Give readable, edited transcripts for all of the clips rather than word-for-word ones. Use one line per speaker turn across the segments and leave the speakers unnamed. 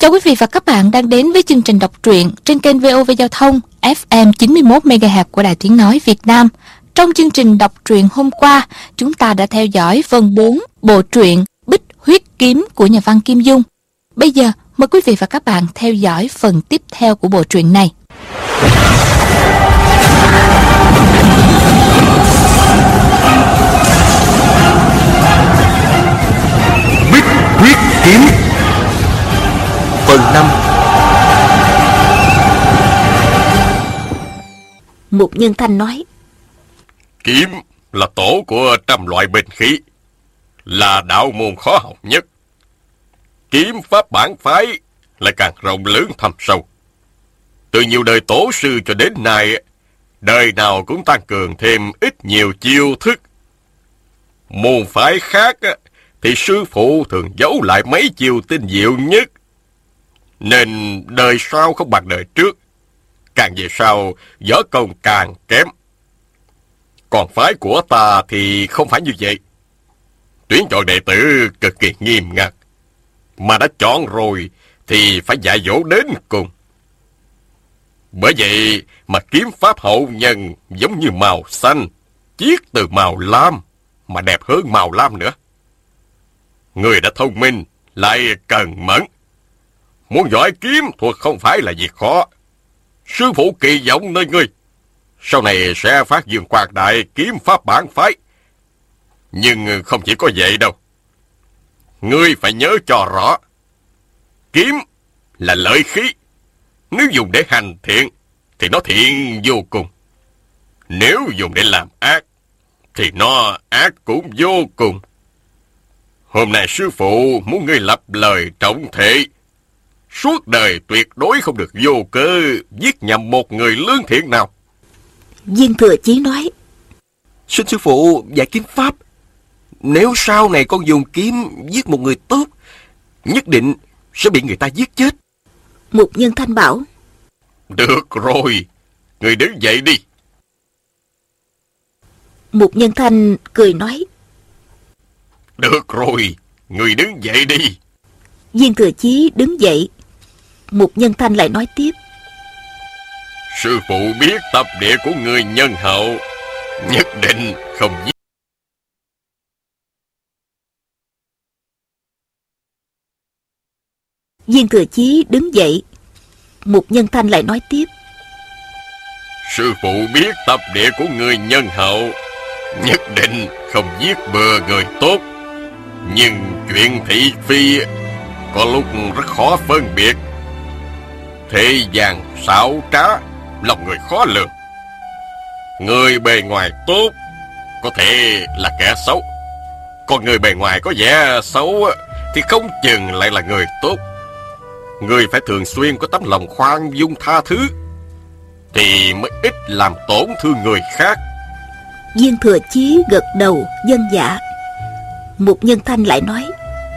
Chào quý vị và các bạn đang đến với chương trình đọc truyện trên kênh VOV Giao thông FM 91 MHz của Đài Tiếng nói Việt Nam. Trong chương trình đọc truyện hôm qua, chúng ta đã theo dõi phần 4 bộ truyện Bích Huyết Kiếm của nhà văn Kim Dung. Bây giờ, mời quý vị và các bạn theo dõi phần tiếp theo của bộ truyện này.
Bích Huyết Kiếm phần 5.
Mục Nhân Thanh nói:
Kiếm là tổ của trăm loại binh khí, là đạo môn khó học nhất. Kiếm pháp bản phái lại càng rộng lớn thâm sâu. Từ nhiều đời tổ sư cho đến nay, đời nào cũng tăng cường thêm ít nhiều chiêu thức. Môn phái khác thì sư phụ thường giấu lại mấy chiêu tinh diệu nhất, nên đời sau không bằng đời trước. Càng về sau, võ công càng kém. Còn phái của ta thì không phải như vậy. Tuyển chọn đệ tử cực kỳ nghiêm ngặt, mà đã chọn rồi thì phải dạy dỗ đến cùng. Bởi vậy mà kiếm pháp hậu nhân giống như màu xanh, chiết từ màu lam, mà đẹp hơn màu lam nữa. Người đã thông minh, lại cần mẫn. Muốn giỏi kiếm thuật không phải là việc khó. Sư phụ kỳ vọng nơi ngươi, sau này sẽ phát dương quang đại kiếm pháp bản phái. Nhưng không chỉ có vậy đâu. Ngươi phải nhớ cho rõ, kiếm là lợi khí. Nếu dùng để hành thiện thì nó thiện vô cùng. Nếu dùng để làm ác thì nó ác cũng vô cùng. Hôm nay sư phụ muốn ngươi lập lời trọng thể, suốt đời tuyệt đối không được vô cớ giết nhầm một người lương thiện nào.
Viên Thừa Chí nói:
Xin sư phụ dạy kiếm pháp. Nếu sau này con dùng kiếm giết một người tốt, nhất định sẽ bị người ta giết chết.
Mục Nhân Thanh bảo:
Được rồi, người đứng dậy đi.
Mục Nhân Thanh cười nói:
Được rồi, người đứng dậy đi.
Viên Thừa Chí đứng dậy. Mục Nhân Thanh lại nói tiếp:
Sư phụ biết tập địa của người nhân hậu, nhất định không giết.
Viên Thừa Chí đứng dậy. Mục Nhân Thanh lại nói tiếp:
Sư phụ biết tập địa của người nhân hậu, nhất định không giết bừa người tốt. Nhưng chuyện thị phi có lúc rất khó phân biệt. Thế gian xảo trá, lòng người khó lường. Người bề ngoài tốt có thể là kẻ xấu, còn người bề ngoài có vẻ xấu thì không chừng lại là người tốt. Người phải thường xuyên có tấm lòng khoan dung tha thứ, thì mới ít làm tổn thương người khác.
Viên Thừa Chí gật đầu vâng dạ. Mục Nhân Thanh lại nói: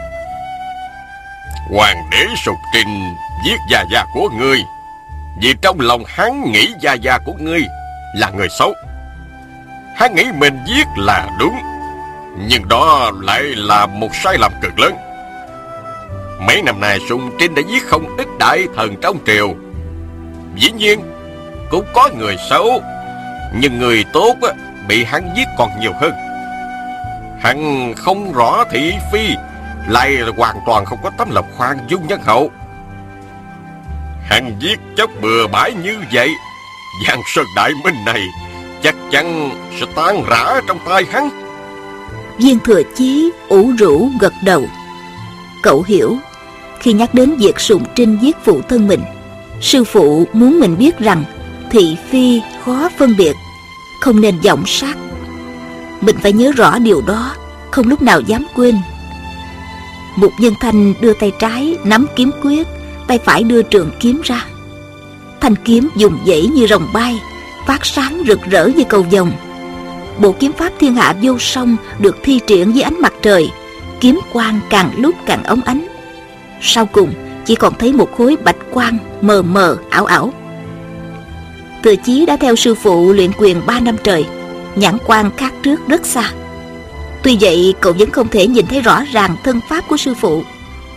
Hoàng đế Sục Trinh giết gia gia của ngươi vì trong lòng hắn nghĩ gia gia của ngươi là người xấu. Hắn nghĩ mình giết là đúng, nhưng đó lại là một sai lầm cực lớn. Mấy năm nay Sục Trinh đã giết không ít đại thần trong triều. Dĩ nhiên cũng có người xấu, nhưng người tốt bị hắn giết còn nhiều hơn. Hắn không rõ thị phi, lại hoàn toàn không có tấm lòng khoan dung nhân hậu. Hắn giết chóc bừa bãi như vậy, Giang Sơn Đại Minh này chắc chắn sẽ tan rã trong tay hắn.
Viên Thừa Chí ủ rũ gật đầu. Cậu hiểu, khi nhắc đến việc Sùng Trinh giết phụ thân mình, sư phụ muốn mình biết rằng thị phi khó phân biệt, không nên vọng sát. Mình phải nhớ rõ điều đó, không lúc nào dám quên. Mục Nhân Thanh đưa tay trái nắm kiếm quyết, tay phải đưa trường kiếm ra. Thanh kiếm dùng dãy như rồng bay, phát sáng rực rỡ như cầu vồng. Bộ kiếm pháp thiên hạ vô song được thi triển dưới ánh mặt trời, kiếm quang càng lúc càng óng ánh. Sau cùng chỉ còn thấy một khối bạch quang mờ mờ ảo ảo. Thừa Chí đã theo sư phụ luyện quyền 3 năm trời, nhãn quan khác trước rất xa. Tuy vậy cậu vẫn không thể nhìn thấy rõ ràng thân pháp của sư phụ.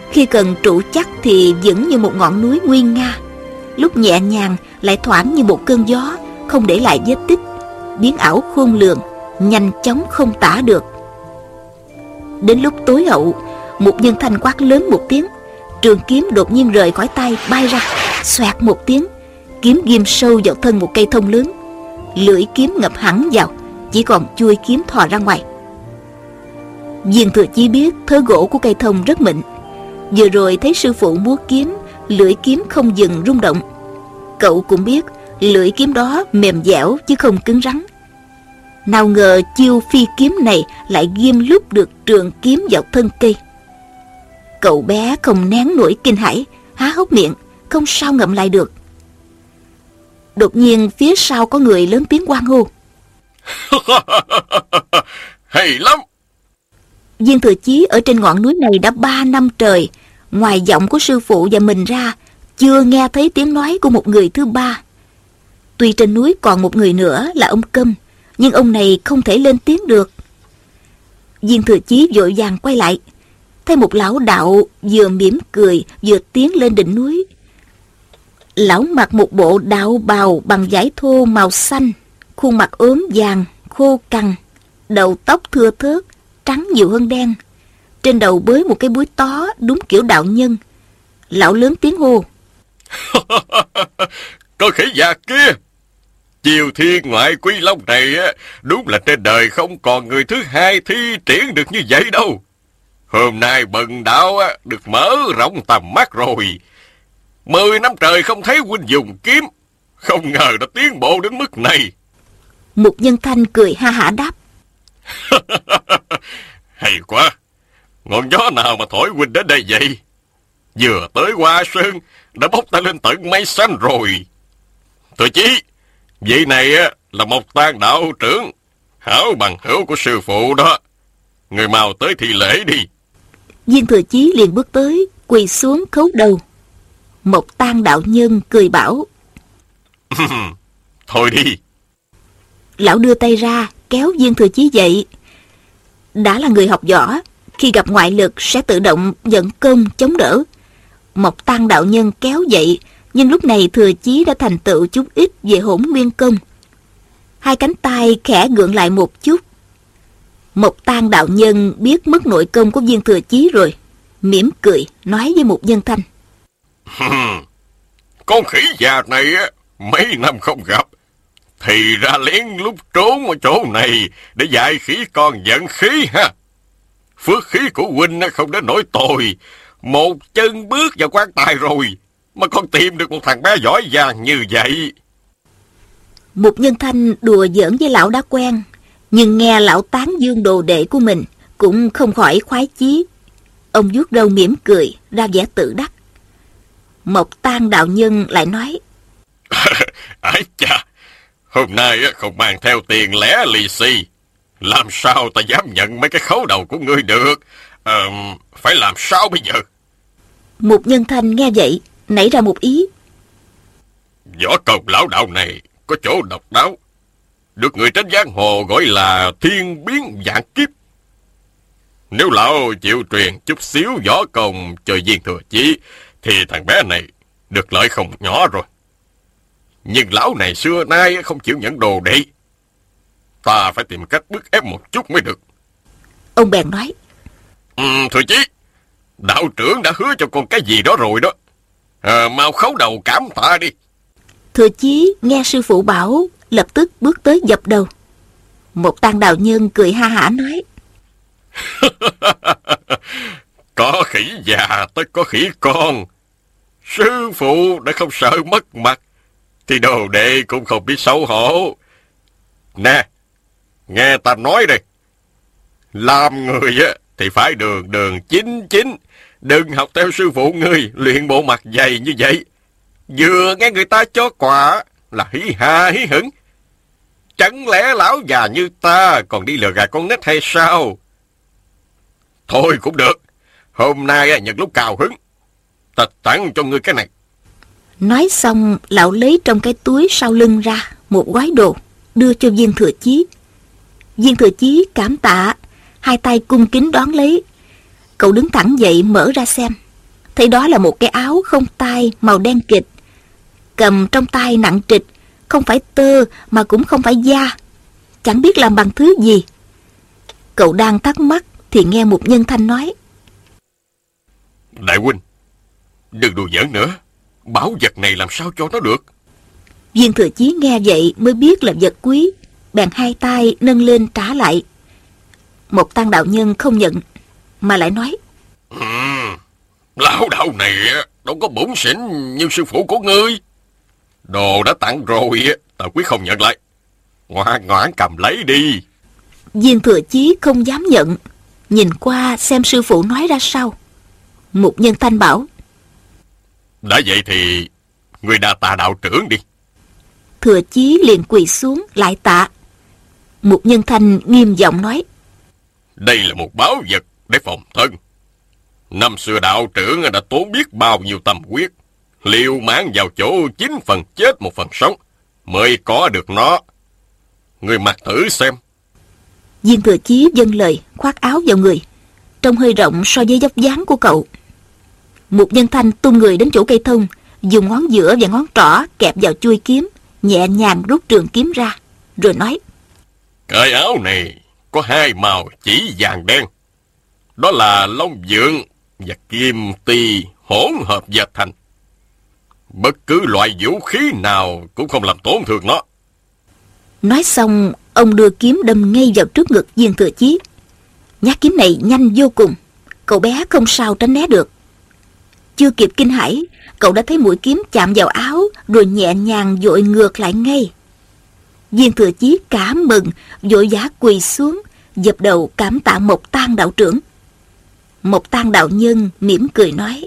Khi cần trụ chắc thì vững như một ngọn núi nguy nga, lúc nhẹ nhàng lại thoảng như một cơn gió, không để lại vết tích, biến ảo khôn lường, nhanh chóng không tả được. Đến lúc tối hậu, một nhân thanh quát lớn một tiếng, trường kiếm đột nhiên rời khỏi tay bay ra, xoẹt một tiếng, kiếm ghim sâu vào thân một cây thông lớn, lưỡi kiếm ngập hẳn vào, chỉ còn chuôi kiếm thò ra ngoài. Viên Thừa Chí biết thớ gỗ của cây thông rất mịn, vừa rồi thấy sư phụ múa kiếm, lưỡi kiếm không dừng rung động. Cậu cũng biết lưỡi kiếm đó mềm dẻo chứ không cứng rắn. Nào ngờ chiêu phi kiếm này lại ghim lúc được trường kiếm vào thân cây. Cậu bé không nén nổi kinh hãi, há hốc miệng, không sao ngậm lại được. Đột nhiên phía sau có người lớn tiếng hoan hô.
Hay lắm!
Viên Thừa Chí ở trên ngọn núi này đã 3 năm trời, ngoài giọng của sư phụ và mình ra, chưa nghe thấy tiếng nói của một người thứ ba. Tuy trên núi còn một người nữa là ông Câm, nhưng ông này không thể lên tiếng được. Viên Thừa Chí vội vàng quay lại, thấy một lão đạo vừa mỉm cười vừa tiến lên đỉnh núi. Lão mặc một bộ đạo bào bằng vải thô màu xanh, khuôn mặt ốm vàng, khô cằn, đầu tóc thưa thớt, trắng nhiều hơn đen. Trên đầu bới một cái búi tó đúng kiểu đạo nhân. Lão lớn tiếng hô.
Con khỉ già kia! Chiều thiên ngoại quy long này đúng là trên đời không còn người thứ hai thi triển được như vậy đâu. Hôm nay bần đạo được mở rộng tầm mắt rồi. 10 năm trời không thấy huynh dùng kiếm, không ngờ đã tiến bộ đến mức này.
Mục Nhân Thanh cười ha hả đáp.
Hay quá! Ngọn gió nào mà thổi huynh đến đây vậy? Vừa tới Hoa Sơn đã bốc ta lên tận mây xanh rồi. Thừa Chí, vị này là một Tang đạo trưởng, hảo bằng hữu của sư phụ đó. Người mau tới thi lễ đi.
Viên Thừa Chí liền bước tới, quỳ xuống khấu đầu. Một Tang đạo nhân cười bảo.
Thôi đi.
Lão đưa tay ra kéo Viên Thừa Chí dậy. Đã là người học võ, khi gặp ngoại lực sẽ tự động vận công chống đỡ. Một Tang đạo nhân kéo dậy, nhưng lúc này Thừa Chí đã thành tựu chút ít về Hỗn Nguyên công. Hai cánh tay khẽ gượng lại một chút. Một Tang đạo nhân biết mất nội công của Viên Thừa Chí rồi, mỉm cười nói với Mục Nhân Thanh.
Con khỉ già này mấy năm không gặp, thì ra lén lúc trốn ở chỗ này để dạy khỉ con vận khí ha. Phước khí của huynh không đến nỗi tồi, một chân bước vào quan tài rồi mà con tìm được một thằng bé giỏi giang như vậy.
Mục Nhân Thanh đùa giỡn với lão đã quen, nhưng nghe lão tán dương đồ đệ của mình cũng không khỏi khoái chí. Ông vuốt râu mỉm cười ra vẻ tự đắc. Một Tang đạo nhân lại nói.
Ái chà, hôm nay không mang theo tiền lẻ lì xì, làm sao ta dám nhận mấy cái khấu đầu của ngươi được? Phải làm sao bây giờ?
Mục Nhân Thanh nghe vậy nảy ra một ý.
Võ công lão đạo này có chỗ độc đáo, được người trên giang hồ gọi là thiên biến vạn kiếp. Nếu lão chịu truyền chút xíu võ công cho Viên Thừa Chí thì thằng bé này được lợi không nhỏ rồi. Nhưng lão này xưa nay không chịu nhận đồ đệ, ta phải tìm cách bức ép một chút mới được.
Ông bèn nói.
Thừa Chí, đạo trưởng đã hứa cho con cái gì đó rồi đó. Mau khấu đầu cảm tạ đi.
Thừa Chí nghe sư phụ bảo, lập tức bước tới dập đầu. Một Tang đạo nhân cười ha hả nói.
Có khỉ già tất có khỉ con. Sư phụ đã không sợ mất mặt thì đồ đệ cũng không biết xấu hổ. Nè, nghe ta nói đây, làm người thì phải đường đường chính chính, đừng học theo sư phụ ngươi luyện bộ mặt dày như vậy. Vừa nghe người ta cho quà là hí ha hí hửng. Chẳng lẽ lão già như ta còn đi lừa gạt con nít hay sao? Thôi cũng được, hôm nay nhận lúc cào hứng, ta tặng cho ngươi cái này.
Nói xong, lão lấy trong cái túi sau lưng ra một gói đồ, đưa cho Viên Thừa Chí. Viên Thừa Chí cảm tạ, hai tay cung kính đón lấy. Cậu đứng thẳng dậy mở ra xem, thấy đó là một cái áo không tay màu đen kịt, cầm trong tay nặng trịch, không phải tơ mà cũng không phải da, chẳng biết làm bằng thứ gì. Cậu đang thắc mắc thì nghe một nhân thanh nói:
Đại huynh, đừng đùa giỡn nữa. Bảo vật này làm sao cho nó được?
Viên Thừa Chí nghe vậy mới biết là vật quý, bèn hai tay nâng lên trả lại. Một Tăng đạo nhân không nhận, mà lại nói:
Lão đạo này đâu có bổn xỉn như sư phụ của ngươi. Đồ đã tặng rồi, ta quyết không nhận lại. Ngoan ngoãn cầm lấy đi.
Viên Thừa Chí không dám nhận, nhìn qua xem sư phụ nói ra sao. Một nhân thanh bảo:
Đã vậy thì ngươi đa tạ đạo trưởng đi.
Thừa Chí liền quỳ xuống lại tạ. Một nhân thanh nghiêm giọng nói:
Đây là một báu vật để phòng thân. Năm xưa đạo trưởng đã tốn biết bao nhiêu tâm huyết, liều mạng vào chỗ 9 phần chết 1 phần sống mới có được nó. Ngươi mặc thử xem.
Viên Thừa Chí dâng lời, khoác áo vào người, trông hơi rộng so với dốc dáng của cậu. Một nhân thanh tung người đến chỗ cây thông, dùng ngón giữa và ngón trỏ kẹp vào chuôi kiếm, nhẹ nhàng rút trường kiếm ra, rồi nói:
Cái áo này có 2 màu chỉ vàng đen, đó là long vượng và kim ti hỗn hợp dệt thành. Bất cứ loại vũ khí nào cũng không làm tổn thương nó.
Nói xong, ông đưa kiếm đâm ngay vào trước ngực Viên Thừa Chí. Nhát kiếm này nhanh vô cùng, cậu bé không sao tránh né được. Chưa kịp kinh hãi, cậu đã thấy mũi kiếm chạm vào áo, rồi nhẹ nhàng dội ngược lại ngay. Viên Thừa Chí cảm mừng, vội vã quỳ xuống, dập đầu cảm tạ Mộc Tang đạo trưởng. Mộc Tang đạo nhân mỉm cười nói: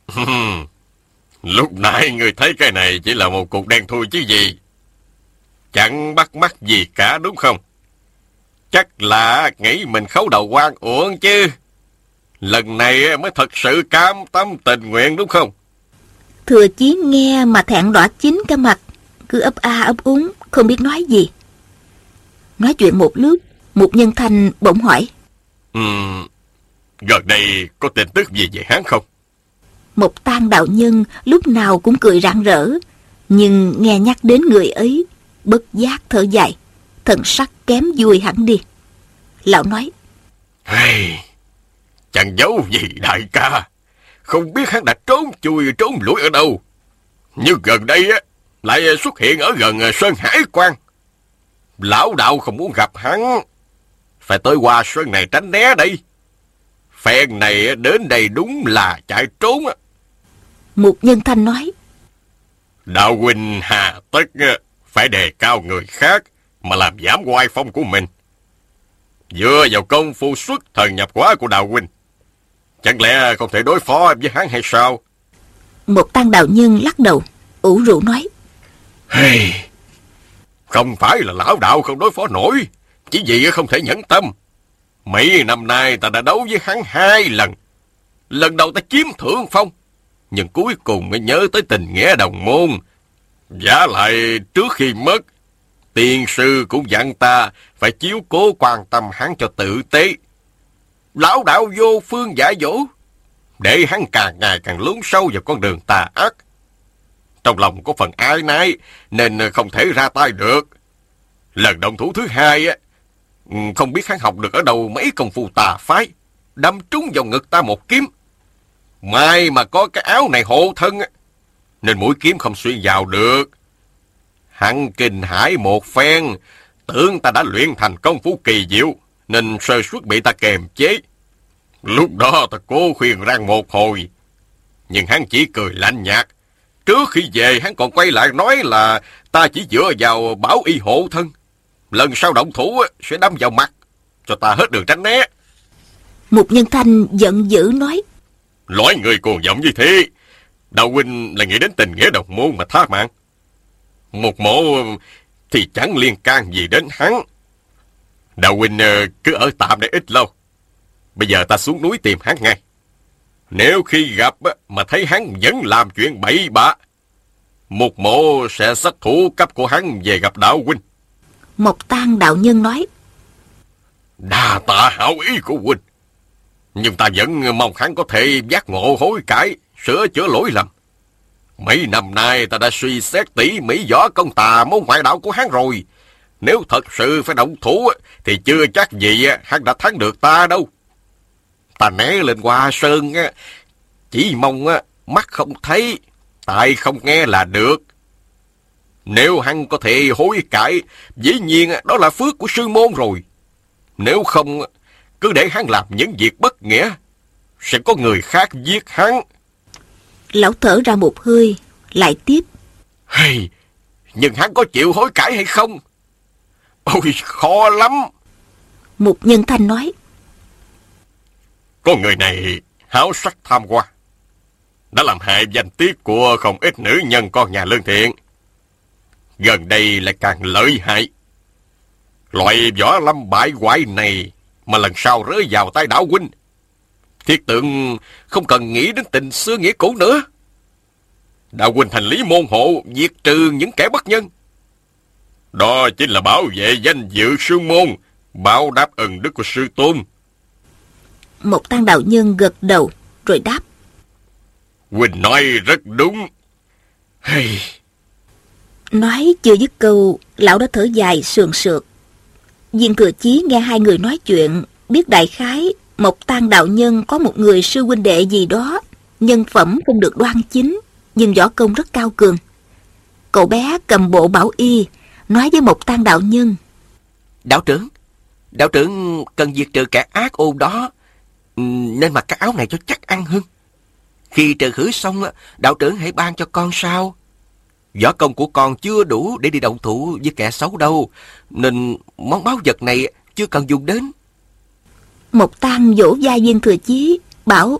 Lúc nãy người thấy cái này chỉ là một cục đen thui chứ gì. Chẳng bắt mắt gì cả đúng không? Chắc là nghĩ mình khấu đầu oan uổng chứ. Lần này mới thật sự cam tâm tình nguyện đúng không?
Thừa Chí nghe mà thẹn đỏ chín cả mặt, cứ ấp a ấp úng không biết nói gì. Nói chuyện một lúc, một nhân thanh bỗng hỏi:
Gần đây có tin tức gì về hắn không?
Mộc Tang đạo nhân lúc nào cũng cười rạng rỡ, nhưng nghe nhắc đến người ấy, bất giác thở dài, thần sắc kém vui hẳn đi. Lão nói:
Hey, chẳng giấu gì đại ca, không biết hắn đã trốn chui trốn lủi ở đâu. Nhưng gần đây lại xuất hiện ở gần Sơn Hải Quan. Lão đạo không muốn gặp hắn, phải tới qua sơn này tránh né đây. Phen này đến đây đúng là chạy trốn.
Một nhân thanh nói:
Đạo huynh hà tất phải đề cao người khác mà làm giảm oai phong của mình. Dựa vào công phu xuất thần nhập hóa của đạo huynh, chẳng lẽ không thể đối phó với hắn hay sao?
Một Tăng đạo nhân lắc đầu, ủ rũ nói:
Hey, không phải là lão đạo không đối phó nổi, chỉ vì không thể nhẫn tâm. Mấy năm nay ta đã đấu với hắn 2 lần. Lần đầu ta chiếm thượng phong, nhưng cuối cùng mới nhớ tới tình nghĩa đồng môn. Giả lại trước khi mất, tiên sư cũng dặn ta phải chiếu cố quan tâm hắn cho tử tế. Lão đạo vô phương dạy dỗ, để hắn càng ngày càng lún sâu vào con đường tà ác. Trong lòng có phần áy náy nên không thể ra tay được. Lần động thủ thứ 2 không biết hắn học được ở đâu mấy công phu tà phái, đâm trúng vào ngực ta một kiếm. May mà có cái áo này hộ thân nên mũi kiếm không xuyên vào được. Hắn kinh hãi một phen, tưởng ta đã luyện thành công phu kỳ diệu nên sơ suất bị ta kềm chế. Lúc đó ta cố khuyên răng một hồi, nhưng hắn chỉ cười lạnh nhạt. Trước khi về hắn còn quay lại nói là ta chỉ dựa vào bảo y hộ thân, lần sau động thủ sẽ đâm vào mặt, cho ta hết đường tránh né.
Một nhân thanh giận dữ nói:
Loại người cuồng vọng như thế, đạo huynh là nghĩ đến tình nghĩa đồng môn mà tha mạng. Một mộ thì chẳng liên can gì đến hắn. Đạo huynh cứ ở tạm đây ít lâu. Bây giờ ta xuống núi tìm hắn ngay. Nếu khi gặp mà thấy hắn vẫn làm chuyện bậy bạ, một mộ sẽ xách thủ cấp của hắn về gặp đạo huynh.
Mộc Tang đạo nhân nói:
Đa tạ hảo ý của huynh, nhưng ta vẫn mong hắn có thể giác ngộ hối cải, sửa chữa lỗi lầm. Mấy năm nay ta đã suy xét tỉ mỉ võ công tà môn ngoại đạo của hắn rồi. Nếu thật sự phải động thủ thì chưa chắc gì hắn đã thắng được ta đâu. Ta né lên Hoa Sơn chỉ mong mắt không thấy, tai không nghe là được. Nếu hắn có thể hối cải, dĩ nhiên đó là phước của sư môn rồi. Nếu không, cứ để hắn làm những việc bất nghĩa, sẽ có người khác giết hắn.
Lão thở ra một hơi, lại tiếp.
Hey, nhưng hắn có chịu hối cải hay không? Ôi, khó lắm.
Mục Nhân Thanh nói.
Con người này háo sắc tham hoa, đã làm hại danh tiết của không ít nữ nhân con nhà lương thiện. Gần đây lại càng lợi hại. Loại võ lâm bại hoại này mà lần sau rơi vào tay đạo huynh, thiết tượng không cần nghĩ đến tình xưa nghĩa cũ nữa. Đạo huynh thành lý môn hộ, diệt trừ những kẻ bất nhân. Đó chính là bảo vệ danh dự sư môn, báo đáp ân đức của sư tôn.
Một Tăng đạo nhân gật đầu rồi đáp.
Huynh nói rất đúng. Hey.
Nói chưa dứt câu, lão đã thở dài sườn sượt. Viên Thừa Chí nghe hai người nói chuyện, biết đại khái Mộc Tăng đạo nhân có một người sư huynh đệ gì đó, nhân phẩm không được đoan chính, nhưng võ công rất cao cường. Cậu bé cầm bộ bảo y, nói với Mộc Tăng đạo nhân.
Đạo trưởng cần diệt trừ kẻ ác ôn đó, nên mặc cái áo này cho chắc ăn hơn. Khi trừ khử xong, đạo trưởng hãy ban cho con sao. Võ công của con chưa đủ để đi động thủ với kẻ xấu đâu, nên món báu vật này chưa cần dùng đến.
Mộc Tăng vỗ vai Viên Thừa Chí, bảo.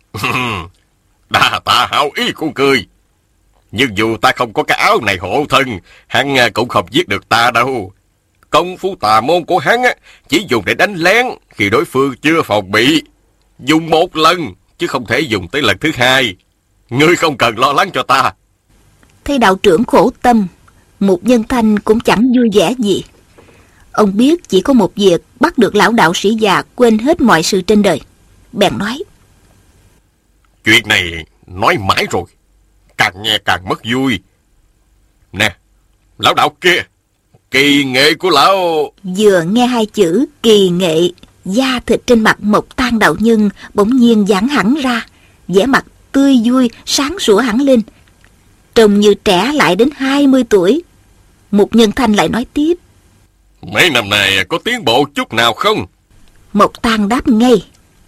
Đa tạ hảo ý của cười. Nhưng dù ta không có cái áo này hộ thân, hắn cũng không giết được ta đâu. Công phu tà môn của hắn chỉ dùng để đánh lén khi đối phương chưa phòng bị. Dùng một lần, chứ không thể dùng tới lần thứ hai. Ngươi không cần lo lắng cho ta.
Thấy đạo trưởng khổ tâm, Mục Nhân Thanh cũng chẳng vui vẻ gì. Ông biết chỉ có một việc bắt được lão đạo sĩ già quên hết mọi sự trên đời. Bèn nói.
Chuyện này nói mãi rồi, càng nghe càng mất vui. Nè, lão đạo kia, kỳ nghệ của lão...
Vừa nghe hai chữ kỳ nghệ, da thịt trên mặt Mộc Tăng đạo nhân bỗng nhiên giãn hẳn ra, vẻ mặt tươi vui, sáng sủa hẳn lên, trông như trẻ lại đến 20 tuổi. Mục Nhân Thanh lại nói tiếp.
Mấy năm này có tiến bộ chút nào không?
Mộc Tăng đáp ngay.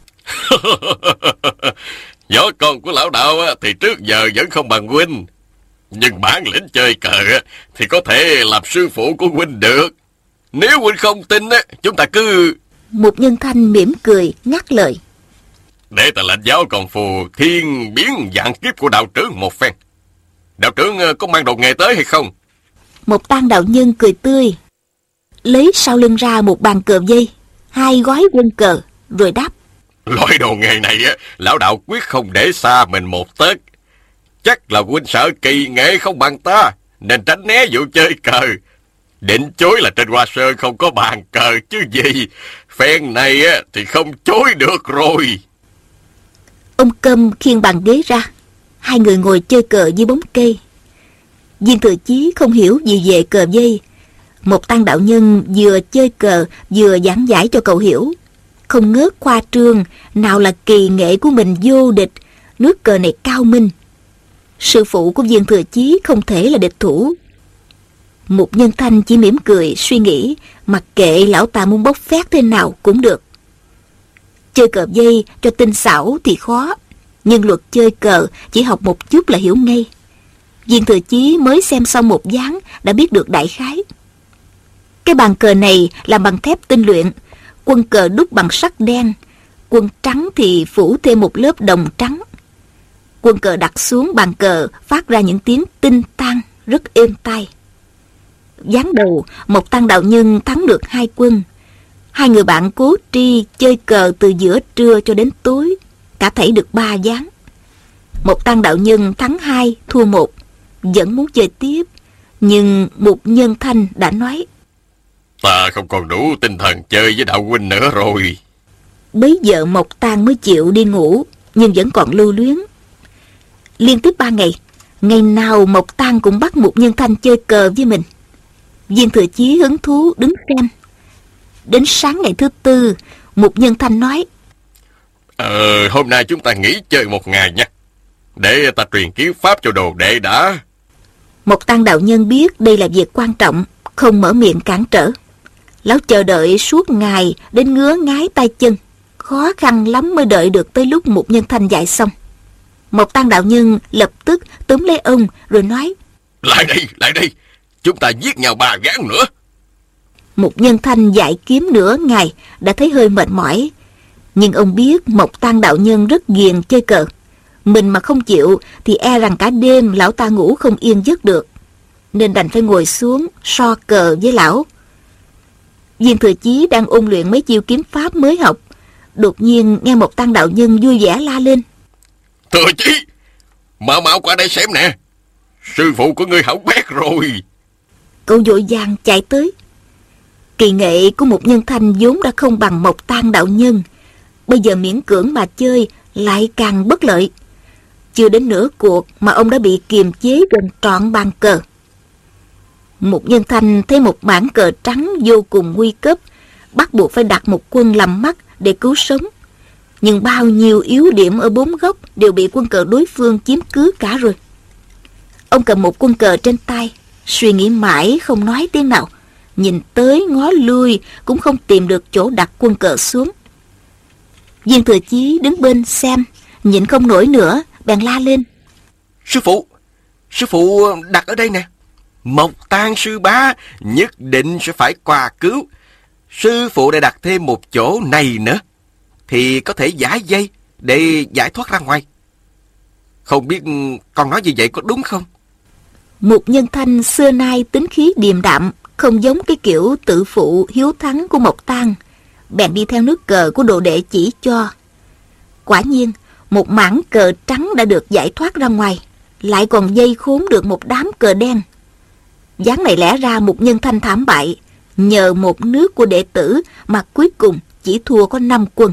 Võ công của lão đạo thì trước giờ vẫn không bằng huynh, nhưng bản lĩnh chơi cờ thì có thể làm sư phụ của huynh được. Nếu huynh không tin chúng ta cứ...
Mục Nhân Thanh mỉm cười ngắt lời.
Để ta lãnh giáo công phu thiên biến vạn kiếp của đạo trưởng một phen. Đạo trưởng có mang đồ nghề tới hay không?
Mộc Tăng đạo nhân cười tươi, lấy sau lưng ra một bàn cờ dây, 2 gói quân cờ, rồi đáp.
Loại đồ nghề này lão đạo quyết không để xa mình một tấc. Chắc là huynh sợ kỳ nghệ không bằng ta, nên tránh né vụ chơi cờ. Định chối là trên Hoa Sơn không có bàn cờ chứ gì. Phen này thì không chối được rồi.
Ông Câm khiêng bàn ghế ra, hai người ngồi chơi cờ dưới bóng cây. Viên Thừa Chí không hiểu gì về cờ dây. Một Tăng đạo nhân vừa chơi cờ vừa giảng giải cho cậu hiểu, không ngớt khoa trương nào là kỳ nghệ của mình vô địch, nước cờ này cao minh. Sư phụ của Viên Thừa Chí không thể là địch thủ. Mục Nhân Thanh chỉ mỉm cười suy nghĩ, mặc kệ lão tà môn bốc phét thế nào cũng được. Chơi cờ dây cho tinh xảo thì khó, nhưng luật chơi cờ chỉ học một chút là hiểu ngay. Viên Thừa Chí mới xem xong một ván đã biết được đại khái. Cái bàn cờ này làm bằng thép tinh luyện, quân cờ đúc bằng sắt đen, quân trắng thì phủ thêm một lớp đồng trắng. Quân cờ đặt xuống bàn cờ phát ra những tiếng tinh tan rất êm tai. Ván đầu, một Tăng đạo nhân thắng được 2 quân. Hai người bạn cố tri chơi cờ từ giữa trưa cho đến tối, cả thảy được 3 ván. Một Tăng đạo nhân thắng 2, thua 1, vẫn muốn chơi tiếp, nhưng Mục Nhân Thanh đã nói.
Ta không còn đủ tinh thần chơi với đạo huynh nữa rồi.
Bấy giờ Mộc Tăng mới chịu đi ngủ, nhưng vẫn còn lưu luyến. Liên tiếp 3 ngày, ngày nào Mộc Tang cũng bắt Mục Nhân Thanh chơi cờ với mình. Viên Thừa Chí hứng thú đứng xem. Đến sáng ngày thứ tư, Mục Nhân Thanh nói:
Hôm nay chúng ta nghỉ chơi một ngày nha, để ta truyền kiếm pháp cho đồ đệ đã.
Mộc Tang đạo nhân biết đây là việc quan trọng, không mở miệng cản trở. Lão chờ đợi suốt ngày đến ngứa ngáy tay chân, khó khăn lắm mới đợi được tới lúc Mục Nhân Thanh dạy xong. Mộc Tang đạo nhân lập tức túm lấy ông rồi nói:
Lại đây, chúng ta giết nhau 3 ván nữa.
Mục Nhân Thanh dạy kiếm nửa ngày đã thấy hơi mệt mỏi, nhưng ông biết Mộc Tang đạo nhân rất ghiền chơi cờ. Mình mà không chịu thì e rằng cả đêm lão ta ngủ không yên giấc được, nên đành phải ngồi xuống so cờ với lão. Viên Thừa Chí đang ôn luyện mấy chiêu kiếm pháp mới học, đột nhiên nghe Mộc Tang đạo nhân vui vẻ la lên:
Thừa Chí, mau qua đây xem nè, sư phụ của ngươi hỏng bét rồi.
Cậu vội vàng chạy tới. Kỳ nghệ của Mục Nhân Thanh vốn đã không bằng Mộc Tang đạo nhân, bây giờ miễn cưỡng mà chơi lại càng bất lợi. Chưa đến nửa cuộc mà ông đã bị kiềm chế gần trọn bàn cờ. Mục Nhân Thanh thấy một mảng cờ trắng vô cùng nguy cấp, bắt buộc phải đặt một quân làm mắt để cứu sống. Nhưng bao nhiêu yếu điểm ở 4 góc đều bị quân cờ đối phương chiếm cứ cả rồi. Ông cầm một quân cờ trên tay, suy nghĩ mãi không nói tiếng nào, nhìn tới ngó lui cũng không tìm được chỗ đặt quân cờ xuống. Viên Thừa Chí đứng bên xem, nhịn không nổi nữa, bèn la lên:
Sư phụ đặt ở đây nè. Mộc Tang sư bá nhất định sẽ phải qua cứu. Sư phụ đã đặt thêm một chỗ này nữa, thì có thể giải dây để giải thoát ra ngoài. Không biết con nói như vậy có đúng không?
Mục Nhân Thanh xưa nay tính khí điềm đạm, không giống cái kiểu tự phụ hiếu thắng của Mộc Tang, bèn đi theo nước cờ của đồ đệ chỉ cho. Quả nhiên, một mảng cờ trắng đã được giải thoát ra ngoài, lại còn dây khốn được một đám cờ đen. Ván này lẽ ra Mục Nhân Thanh thảm bại, nhờ một nước của đệ tử mà cuối cùng chỉ thua có 5 quân.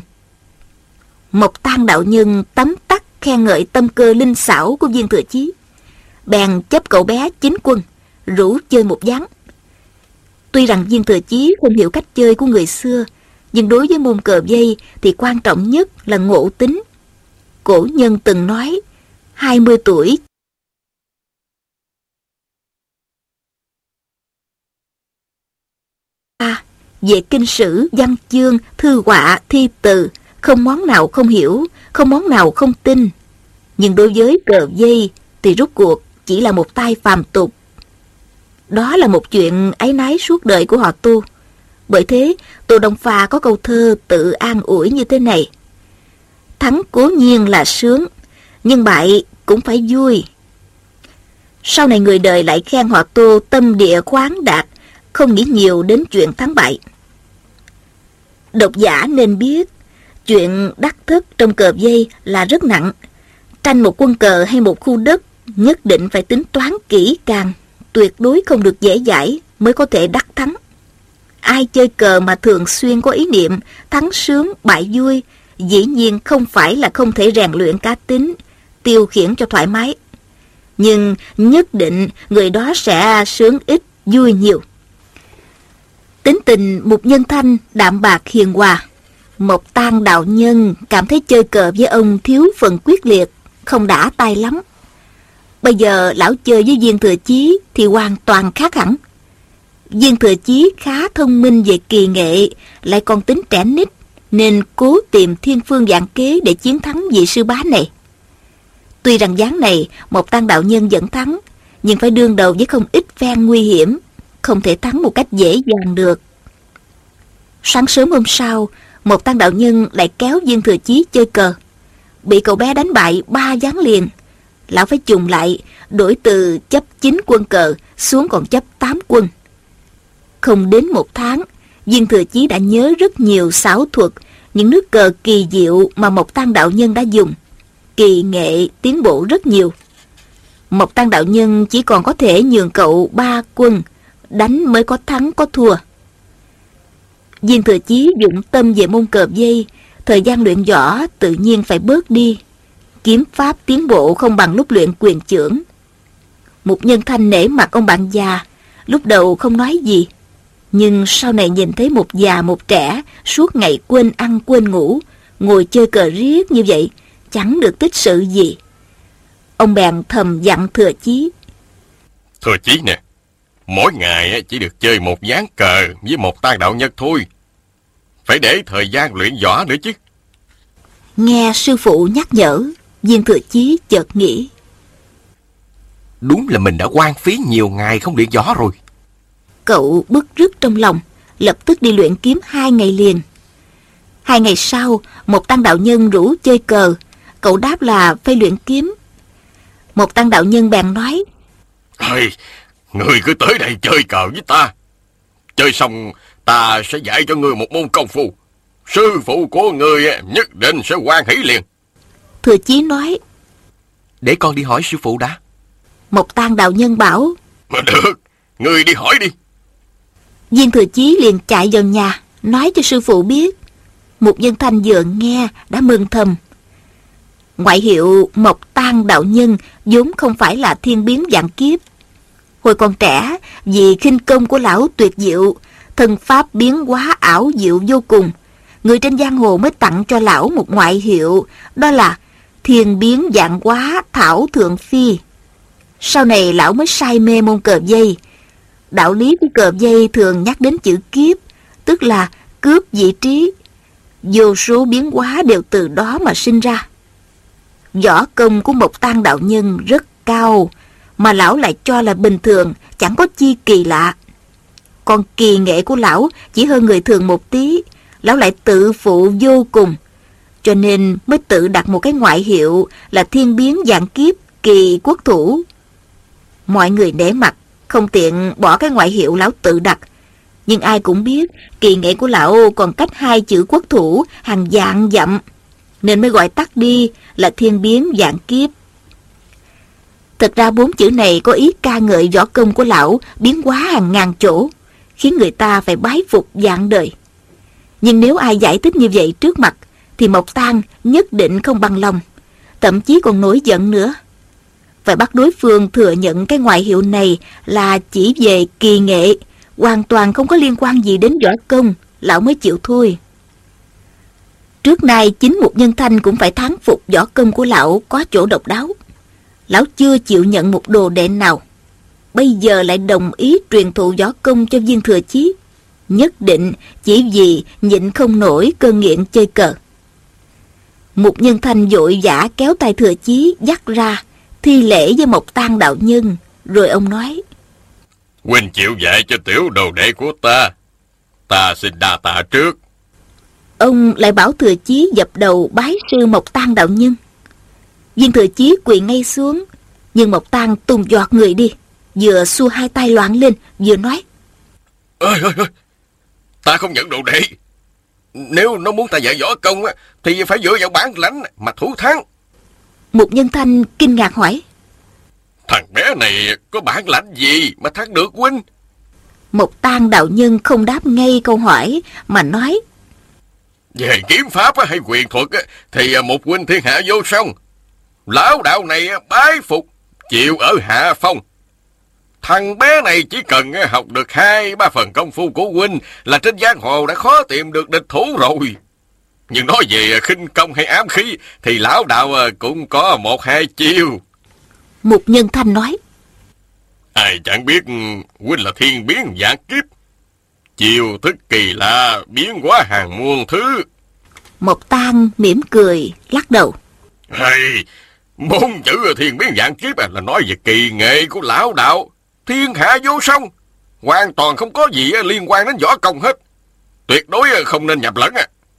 Mộc Tang đạo nhân tấm tắc khen ngợi tâm cơ linh xảo của Viên Thừa Chí, bèn chấp cậu bé 9 quân, rủ chơi một ván. Tuy rằng Viên Thừa Chí không hiểu cách chơi của người xưa, nhưng đối với môn cờ vây thì quan trọng nhất là ngộ tính. Cổ nhân từng nói, 20 tuổi về kinh sử, văn chương, thư họa, thi từ, không món nào không hiểu, không món nào không tin. Nhưng đối với cờ vây thì rốt cuộc chỉ là một tay phàm tục. Đó là một chuyện áy náy suốt đời của họ Tu. Bởi thế, Tô Đông Pha có câu thơ tự an ủi như thế này: thắng cố nhiên là sướng, nhưng bại cũng phải vui. Sau này người đời lại khen họ Tô tâm địa khoáng đạt, không nghĩ nhiều đến chuyện thắng bại. Độc giả nên biết, chuyện đắc thất trong cờ vây là rất nặng. Tranh một quân cờ hay một khu đất nhất định phải tính toán kỹ càng, tuyệt đối không được dễ dãi mới có thể đắc thắng. Ai chơi cờ mà thường xuyên có ý niệm thắng sướng bại vui, dĩ nhiên không phải là không thể rèn luyện cá tính, tiêu khiển cho thoải mái. Nhưng nhất định người đó sẽ sướng ít vui nhiều. Tính tình Mục Nhân Thanh đạm bạc hiền hòa. Mộc Tang đạo nhân cảm thấy chơi cờ với ông thiếu phần quyết liệt, không đã tay lắm. Bây giờ lão chơi với Viên Thừa Chí thì hoàn toàn khác hẳn. Viên Thừa Chí khá thông minh về kỳ nghệ, lại còn tính trẻ nít, nên cố tìm thiên phương vạn kế để chiến thắng vị sư bá này. Tuy rằng ván này Mộc Tang đạo nhân vẫn thắng, nhưng phải đương đầu với không ít phen nguy hiểm, không thể thắng một cách dễ dàng được. Sáng sớm hôm sau, Mộc Tang đạo nhân lại kéo Viên Thừa Chí chơi cờ, bị cậu bé đánh bại 3 ván liền. Lão phải chùng lại, đổi từ chấp 9 quân cờ xuống còn chấp 8 quân. Không đến 1 tháng, Viên Thừa Chí đã nhớ rất nhiều xảo thuật, những nước cờ kỳ diệu mà Mộc Tang đạo nhân đã dùng. Kỳ nghệ tiến bộ rất nhiều. Mộc Tang đạo nhân chỉ còn có thể nhường cậu 3 quân, đánh mới có thắng có thua. Viên Thừa Chí dụng tâm về môn cờ vây, thời gian luyện võ tự nhiên phải bớt đi. kiếm pháp tiến bộ không bằng lúc luyện quyền chưởng. Mục Nhân Thanh nể mặt ông bạn già, lúc đầu không nói gì, nhưng sau này nhìn thấy một già một trẻ suốt ngày quên ăn quên ngủ, ngồi chơi cờ riết như vậy, chẳng được tích sự gì. Ông bèn thầm dặn Thừa Chí:
Thừa Chí nè, mỗi ngày chỉ được chơi một ván cờ với một tang đạo nhân thôi. Phải để thời gian luyện võ nữa chứ.
Nghe sư phụ nhắc nhở, Viên Thừa Chí chợt nghĩ:
Đúng là mình đã hoang phí nhiều ngày không luyện võ rồi.
Cậu bứt rứt trong lòng, lập tức đi luyện kiếm 2 ngày liền. 2 ngày sau, một tăng đạo nhân rủ chơi cờ, cậu đáp là phải luyện kiếm. Một tăng đạo nhân bèn nói:
Ê, người cứ tới đây chơi cờ với ta. Chơi xong ta sẽ dạy cho người một môn công phu. Sư phụ của người nhất định sẽ hoan hỷ liền.
Thừa Chí nói:
Để con đi hỏi sư phụ đã.
Một tăng đạo nhân bảo:
Mà được, người đi hỏi đi.
Viên Thừa Chí liền chạy vào nhà, nói cho sư phụ biết. Mục Nhân Thanh vừa nghe đã mừng thầm. Ngoại hiệu Mộc Tang đạo nhân vốn không phải là thiên biến vạn kiếp. Hồi còn trẻ, vì khinh công của lão tuyệt diệu, thân pháp biến hóa ảo diệu vô cùng, người trên giang hồ mới tặng cho lão một ngoại hiệu, đó là thiên biến vạn hóa thảo thượng phi. Sau này lão mới say mê môn cờ vây. Đạo lý của cờ vây thường nhắc đến chữ kiếp, tức là cướp vị trí. Vô số biến hóa đều từ đó mà sinh ra. Võ công của Mộc Tang đạo nhân rất cao, mà lão lại cho là bình thường, chẳng có chi kỳ lạ. Còn kỳ nghệ của lão chỉ hơn người thường một tí, lão lại tự phụ vô cùng, cho nên mới tự đặt một cái ngoại hiệu là thiên biến vạn kiếp kỳ quốc thủ. Mọi người nể mặt, không tiện bỏ cái ngoại hiệu lão tự đặt, nhưng ai cũng biết kỳ nghệ của lão còn cách 2 chữ quốc thủ hàng vạn dặm, nên mới gọi tắt đi là thiên biến vạn kiếp. Thật ra 4 chữ này có ý ca ngợi võ công của lão biến hóa hàng ngàn chỗ, khiến người ta phải bái phục vạn đời. Nhưng nếu ai giải thích như vậy trước mặt, thì Mộc Tang nhất định không bằng lòng, thậm chí còn nổi giận nữa. Phải bắt đối phương thừa nhận cái ngoại hiệu này là chỉ về kỳ nghệ, hoàn toàn không có liên quan gì đến võ công, lão mới chịu thôi. Trước nay chính Mục Nhân Thanh cũng phải thán phục võ công của lão có chỗ độc đáo. Lão chưa chịu nhận một đồ đệ nào, bây giờ lại đồng ý truyền thụ võ công cho Viên Thừa Chí, nhất định chỉ vì nhịn không nổi cơn nghiện chơi cờ. Mục Nhân Thanh vội vã kéo tay Thừa Chí dắt ra, thi lễ với Mộc Tang đạo nhân, rồi ông nói:
Huynh chịu dạy cho tiểu đồ đệ của ta xin đa tạ trước.
Ông lại bảo Thừa Chí dập đầu bái sư Mộc Tang đạo nhân. Viên Thừa Chí quỳ ngay xuống, nhưng Mộc Tang tung giọt người đi, vừa xua 2 tay loạn lên, vừa nói:
Ơi, ta không nhận đồ đệ. Nếu nó muốn ta dạy võ công thì phải dựa vào bản lãnh mà thủ thắng.
Mục Nhân Thanh kinh ngạc hỏi:
Thằng bé này có bản lãnh gì mà thắng được huynh?
Mộc Tang đạo nhân không đáp ngay câu hỏi, mà nói:
Về kiếm pháp hay quyền thuật thì một huynh thiên hạ vô song. Lão đạo này bái phục, chịu ở hạ phong. Thằng bé này chỉ cần học được 2-3 phần công phu của huynh là trên giang hồ đã khó tìm được địch thủ rồi. Nhưng nói về khinh công hay ám khí thì lão đạo cũng có 1-2 chiêu.
Mục Nhân Thanh nói:
Ai chẳng biết huynh là thiên biến vạn kiếp, chiêu thức kỳ lạ, biến hóa hàng muôn thứ.
Mộc Tang mỉm cười lắc đầu:
Hay, 4 chữ thiên biến vạn kiếp là nói về kỳ nghệ của lão đạo, thiên hạ vô song, hoàn toàn không có gì liên quan đến võ công hết, tuyệt đối không nên nhập lẫn.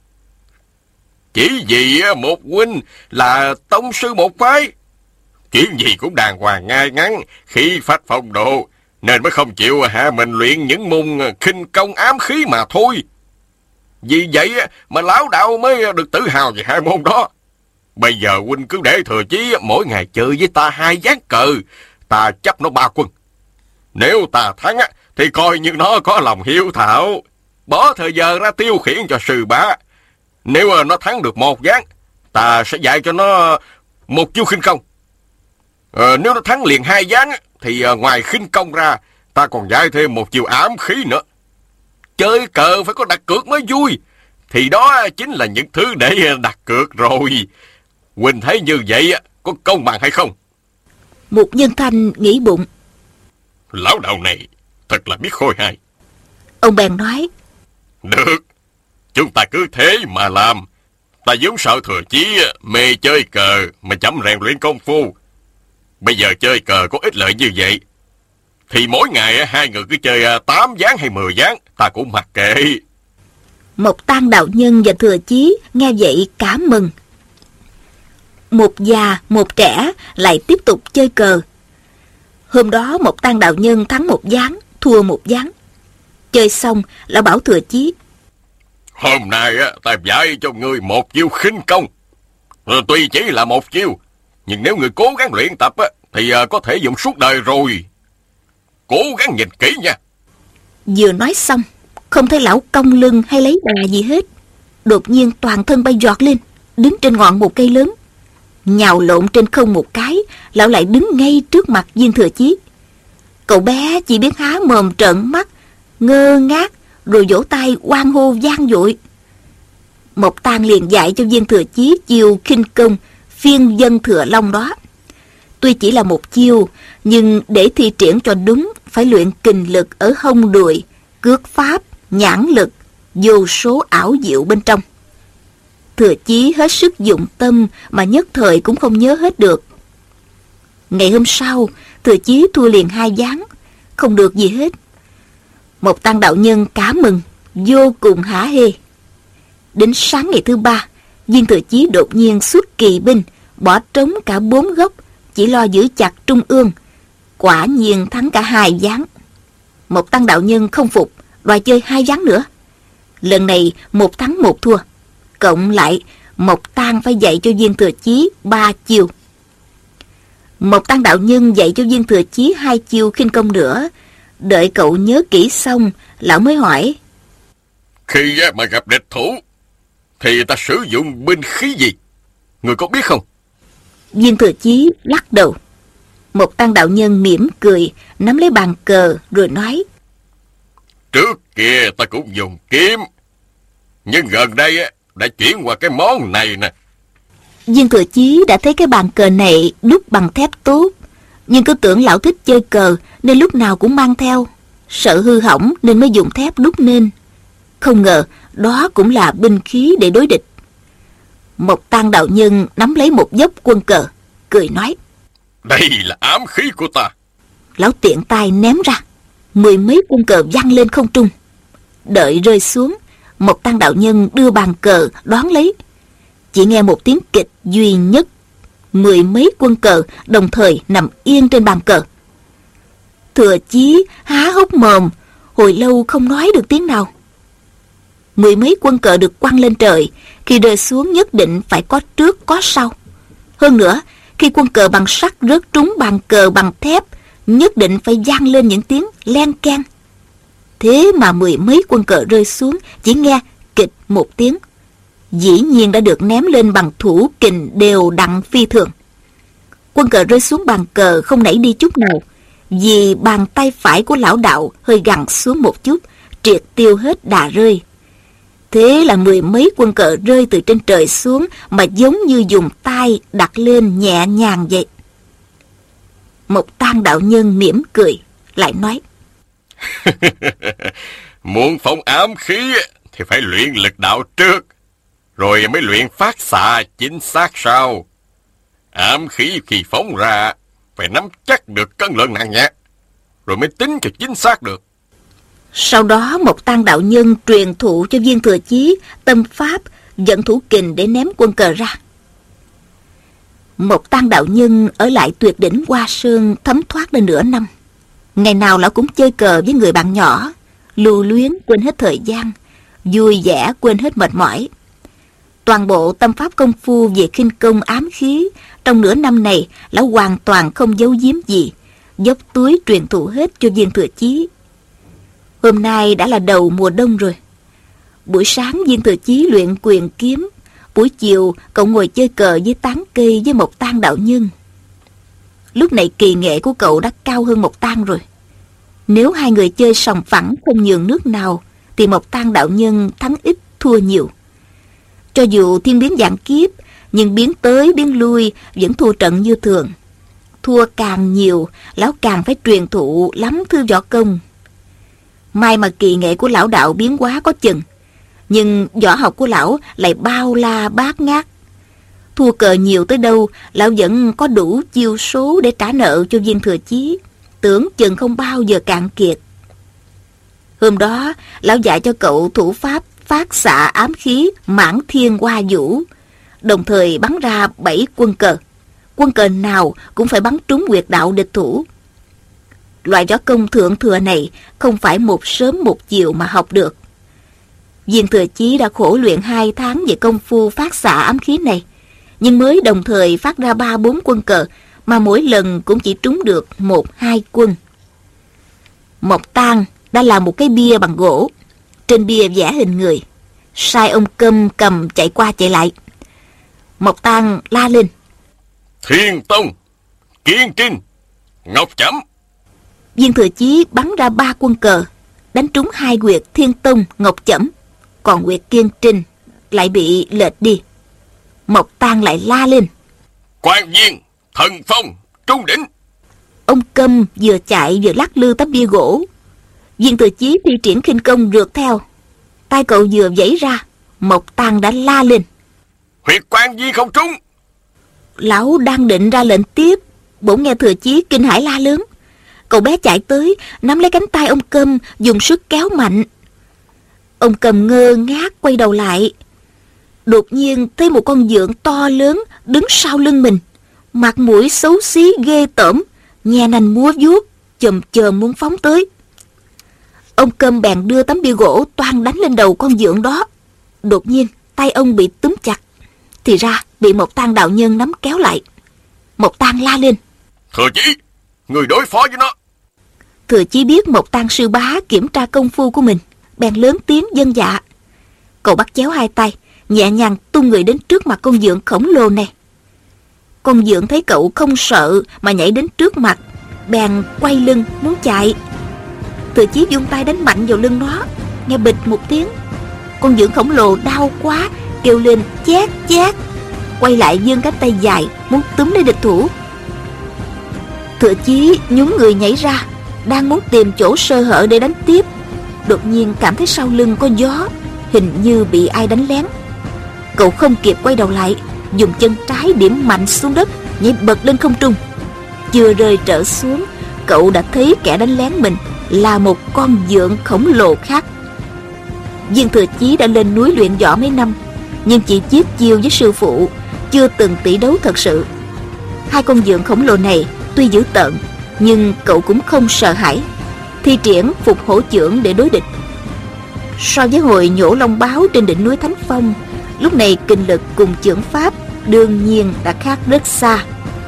Chỉ vì một huynh là tông sư một phái, chuyện gì cũng đàng hoàng ngay ngắn, khí phách phong độ, nên mới không chịu hạ mình luyện những môn khinh công ám khí mà thôi. Vì vậy mà lão đạo mới được tự hào về 2 môn đó. Bây giờ huynh cứ để Thừa Chí mỗi ngày chơi với ta 2 ván cờ, ta chấp nó 3 quân. Nếu ta thắng thì coi như nó có lòng hiếu thảo, bỏ thời giờ ra tiêu khiển cho sư bá. Nếu nó thắng được 1 ván, ta sẽ dạy cho nó một chiêu khinh công. Nếu nó thắng liền 2 ván thì ngoài khinh công ra, ta còn dạy thêm một chiêu ám khí nữa. Chơi cờ phải có đặt cược mới vui, thì đó chính là những thứ để đặt cược rồi. Huynh thấy như vậy có công bằng hay không?
Mục Nhân Thanh nghĩ bụng,
lão đạo này thật là biết khôi hài.
Ông bèn nói,
được, chúng ta cứ thế mà làm. Ta vốn sợ Thừa Chí mê chơi cờ mà chậm rèn luyện công phu. Bây giờ chơi cờ có ích lợi như vậy, thì mỗi ngày 2 người cứ chơi 8 ván hay 10 ván, ta cũng mặc kệ.
Mộc Tăng đạo nhân và Thừa Chí nghe vậy cả mừng. Một già một trẻ lại tiếp tục chơi cờ. Hôm đó Mộc Tăng đạo nhân thắng 1 ván, thua 1 ván. Chơi xong, lão bảo Thừa Chí,
hôm nay ta dạy cho ngươi một chiêu khinh công. Tuy chỉ là một chiêu, nhưng nếu người cố gắng luyện tập thì có thể dùng suốt đời rồi. Cố gắng nhìn kỹ nha.
Vừa nói xong, không thấy lão cong lưng hay lấy đà gì hết. Đột nhiên toàn thân bay giọt lên, đứng trên ngọn một cây lớn. Nhào lộn trên không một cái, lão lại đứng ngay trước mặt Viên Thừa Chí. Cậu bé chỉ biết há mồm trợn mắt, ngơ ngác, rồi vỗ tay hoan hô vang dội. Mộc Tăng liền dạy cho Viên Thừa Chí chiêu khinh công phiên dân thừa long đó. Tuy chỉ là một chiêu, nhưng để thi triển cho đúng, phải luyện kình lực ở hông đùi, cước pháp, nhãn lực, vô số ảo diệu bên trong. Thừa Chí hết sức dụng tâm mà nhất thời cũng không nhớ hết được. Ngày hôm sau, Thừa Chí thua liền 2 ván, không được gì hết. Mộc Tăng đạo nhân cá mừng, vô cùng hả hê. Đến sáng ngày thứ 3, Viên Thừa Chí đột nhiên xuất kỳ binh, bỏ trống cả 4 góc, chỉ lo giữ chặt trung ương. Quả nhiên thắng cả 2 ván. Mộc Tăng đạo nhân không phục, đòi chơi 2 ván nữa. Lần này 1 thắng 1 thua. Cộng lại, Mộc Tăng phải dạy cho Viên Thừa Chí 3 chiêu. Mộc Tăng đạo nhân dạy cho Viên Thừa Chí 2 chiêu khinh công nữa. Đợi cậu nhớ kỹ xong, lão mới hỏi,
khi mà gặp địch thủ thì ta sử dụng binh khí gì, người có biết không?
Viên Thừa Chí lắc đầu. Mộc Tăng đạo nhân mỉm cười, nắm lấy bàn cờ rồi nói,
trước kia ta cũng dùng kiếm, nhưng gần đây đã chuyển qua cái món này nè.
Viên Thừa Chí đã thấy cái bàn cờ này đúc bằng thép tốt, nhưng cứ tưởng lão thích chơi cờ nên lúc nào cũng mang theo, sợ hư hỏng nên mới dùng thép đúc nên. Không ngờ đó cũng là binh khí để đối địch. Mộc Tăng đạo nhân nắm lấy một dốc quân cờ, cười nói,
đây là ám khí của ta.
Lão tiện tay ném ra, 10 mấy quân cờ văng lên không trung. Đợi rơi xuống, Mộc Tăng đạo nhân đưa bàn cờ đón lấy. Chỉ nghe một tiếng kịch duy nhất, 10 mấy quân cờ đồng thời nằm yên trên bàn cờ. Thừa Chí há hốc mồm, hồi lâu không nói được tiếng nào. 10 mấy quân cờ được quăng lên trời, khi rơi xuống nhất định phải có trước có sau. Hơn nữa, khi quân cờ bằng sắt rớt trúng bàn cờ bằng thép, nhất định phải vang lên những tiếng len keng. Thế mà 10 mấy quân cờ rơi xuống, chỉ nghe kịch một tiếng. Dĩ nhiên đã được ném lên bằng thủ kình đều đặn phi thường. Quân cờ rơi xuống bàn cờ không nảy đi chút nào, vì bàn tay phải của lão đạo hơi gằn xuống một chút, triệt tiêu hết đà rơi. Thế là 10 mấy quân cờ rơi từ trên trời xuống mà giống như dùng tay đặt lên nhẹ nhàng vậy. Mộc Tăng đạo nhân mỉm cười, lại nói,
muốn phóng ám khí thì phải luyện lực đạo trước, rồi mới luyện phát xạ chính xác sau. Ám khí khi phóng ra phải nắm chắc được cân lượng nặng nhẹ, rồi mới tính cho chính xác được.
Sau đó Mộc Tăng đạo nhân truyền thụ cho Viên Thừa Chí tâm pháp dẫn thủ kình để ném quân cờ ra. Mộc Tăng đạo nhân ở lại Tuyệt Đỉnh Hoa Sơn thấm thoát đến nửa năm. Ngày nào lão cũng chơi cờ với người bạn nhỏ, lưu luyến quên hết thời gian, vui vẻ quên hết mệt mỏi. Toàn bộ tâm pháp công phu về khinh công ám khí trong nửa năm này, lão hoàn toàn không giấu giếm gì, dốc túi truyền thụ hết cho Viên Thừa Chí. Hôm nay đã là đầu mùa đông rồi. Buổi sáng Viên Thừa Chí luyện quyền kiếm, buổi chiều cậu ngồi chơi cờ dưới tán cây với Mộc Tang đạo nhân. Lúc này kỳ nghệ của cậu đã cao hơn Mộc Tang rồi. Nếu hai người chơi sòng phẳng không nhường nước nào thì Mộc Tang đạo nhân thắng ít thua nhiều. Cho dù thiên biến vạn kiếp, nhưng biến tới biến lui vẫn thua trận như thường. Thua càng nhiều, lão càng phải truyền thụ lắm thư võ công. May mà kỳ nghệ của lão đạo biến hóa có chừng, nhưng võ học của lão lại bao la bát ngát. Thua cờ nhiều tới đâu, lão vẫn có đủ chiêu số để trả nợ cho Viên Thừa Chí, tưởng chừng không bao giờ cạn kiệt. Hôm đó, lão dạy cho cậu thủ pháp phát xạ ám khí Mãn Thiên Hoa Vũ, đồng thời bắn ra 7 quân cờ. Quân cờ nào cũng phải bắn trúng huyệt đạo địch thủ. Loại võ công thượng thừa này không phải một sớm một chiều mà học được. Viên Thừa Chí đã khổ luyện 2 tháng về công phu phát xạ ám khí này, nhưng mới đồng thời phát ra 3-4 quân cờ, mà mỗi lần cũng chỉ trúng được 1-2 quân. Mộc Tang đã làm một cái bia bằng gỗ, trên bia vẽ hình người, sai ông Câm cầm chạy qua chạy lại. Mộc Tang la lên:
Thiên Tông, Kiên Trinh, Ngọc Chẩm.
Viên Thừa Chí bắn ra 3 quân cờ, đánh trúng 2 huyệt Thiên Tông, Ngọc Chẩm, còn huyệt Kiên Trinh lại bị lệch đi. Mộc Tang lại la lên:
Quan Viên, Thần Phong, Trung Đỉnh.
Ông Câm vừa chạy vừa lắc lư tấm bia gỗ. Viên Thừa Chí thi triển khinh công rượt theo. Tay cậu vừa vẫy ra, Mộc Tang đã la lên:
Huyệt Quan Viên không trúng.
Lão đang định ra lệnh tiếp, bỗng nghe Thừa Chí kinh hãi la lớn. Cậu bé chạy tới, nắm lấy cánh tay ông Câm, dùng sức kéo mạnh. Ông Câm ngơ ngác quay đầu lại. Đột nhiên thấy một con dượng to lớn đứng sau lưng mình, mặt mũi xấu xí ghê tởm, nhe nanh múa vuốt, chồm chồm muốn phóng tới. Ông Câm bèn đưa tấm bia gỗ toang đánh lên đầu con dượng đó. Đột nhiên tay ông bị túm chặt, thì ra bị Mộc Tang đạo nhân nắm kéo lại. Mộc Tang la lên:
Thừa Chí, người đối phó với nó.
Thừa Chí biết Mộc Tang sư bá kiểm tra công phu của mình, bèn lớn tiếng vâng dạ. Cậu bắt chéo 2 tay, nhẹ nhàng tung người đến trước mặt con dượng khổng lồ này. Con dượng thấy cậu không sợ mà nhảy đến trước mặt, bèn quay lưng muốn chạy. Thừa Chí vung tay đánh mạnh vào lưng nó, nghe bịch một tiếng. Con dượng khổng lồ đau quá, kêu lên chát chát, quay lại giương cánh tay dài muốn túm lấy địch thủ. Thừa Chí nhún người nhảy ra, đang muốn tìm chỗ sơ hở để đánh tiếp. Đột nhiên cảm thấy sau lưng có gió, hình như bị ai đánh lén. Cậu không kịp quay đầu lại, dùng chân trái điểm mạnh xuống đất, nhảy bật lên không trung. Chưa rơi trở xuống, cậu đã thấy kẻ đánh lén mình là một con dượng khổng lồ khác. Viên Thừa Chí đã lên núi luyện võ mấy năm, nhưng chỉ chiết chiêu với sư phụ, chưa từng tỷ đấu thật sự. 2 con dượng khổng lồ này tuy dữ tợn, nhưng cậu cũng không sợ hãi, thi triển Phục Hổ Chưởng để đối địch. So với hồi nhổ lông báo trên đỉnh núi Thánh Phong, lúc này kinh lực cùng chưởng pháp đương nhiên đã khác rất xa.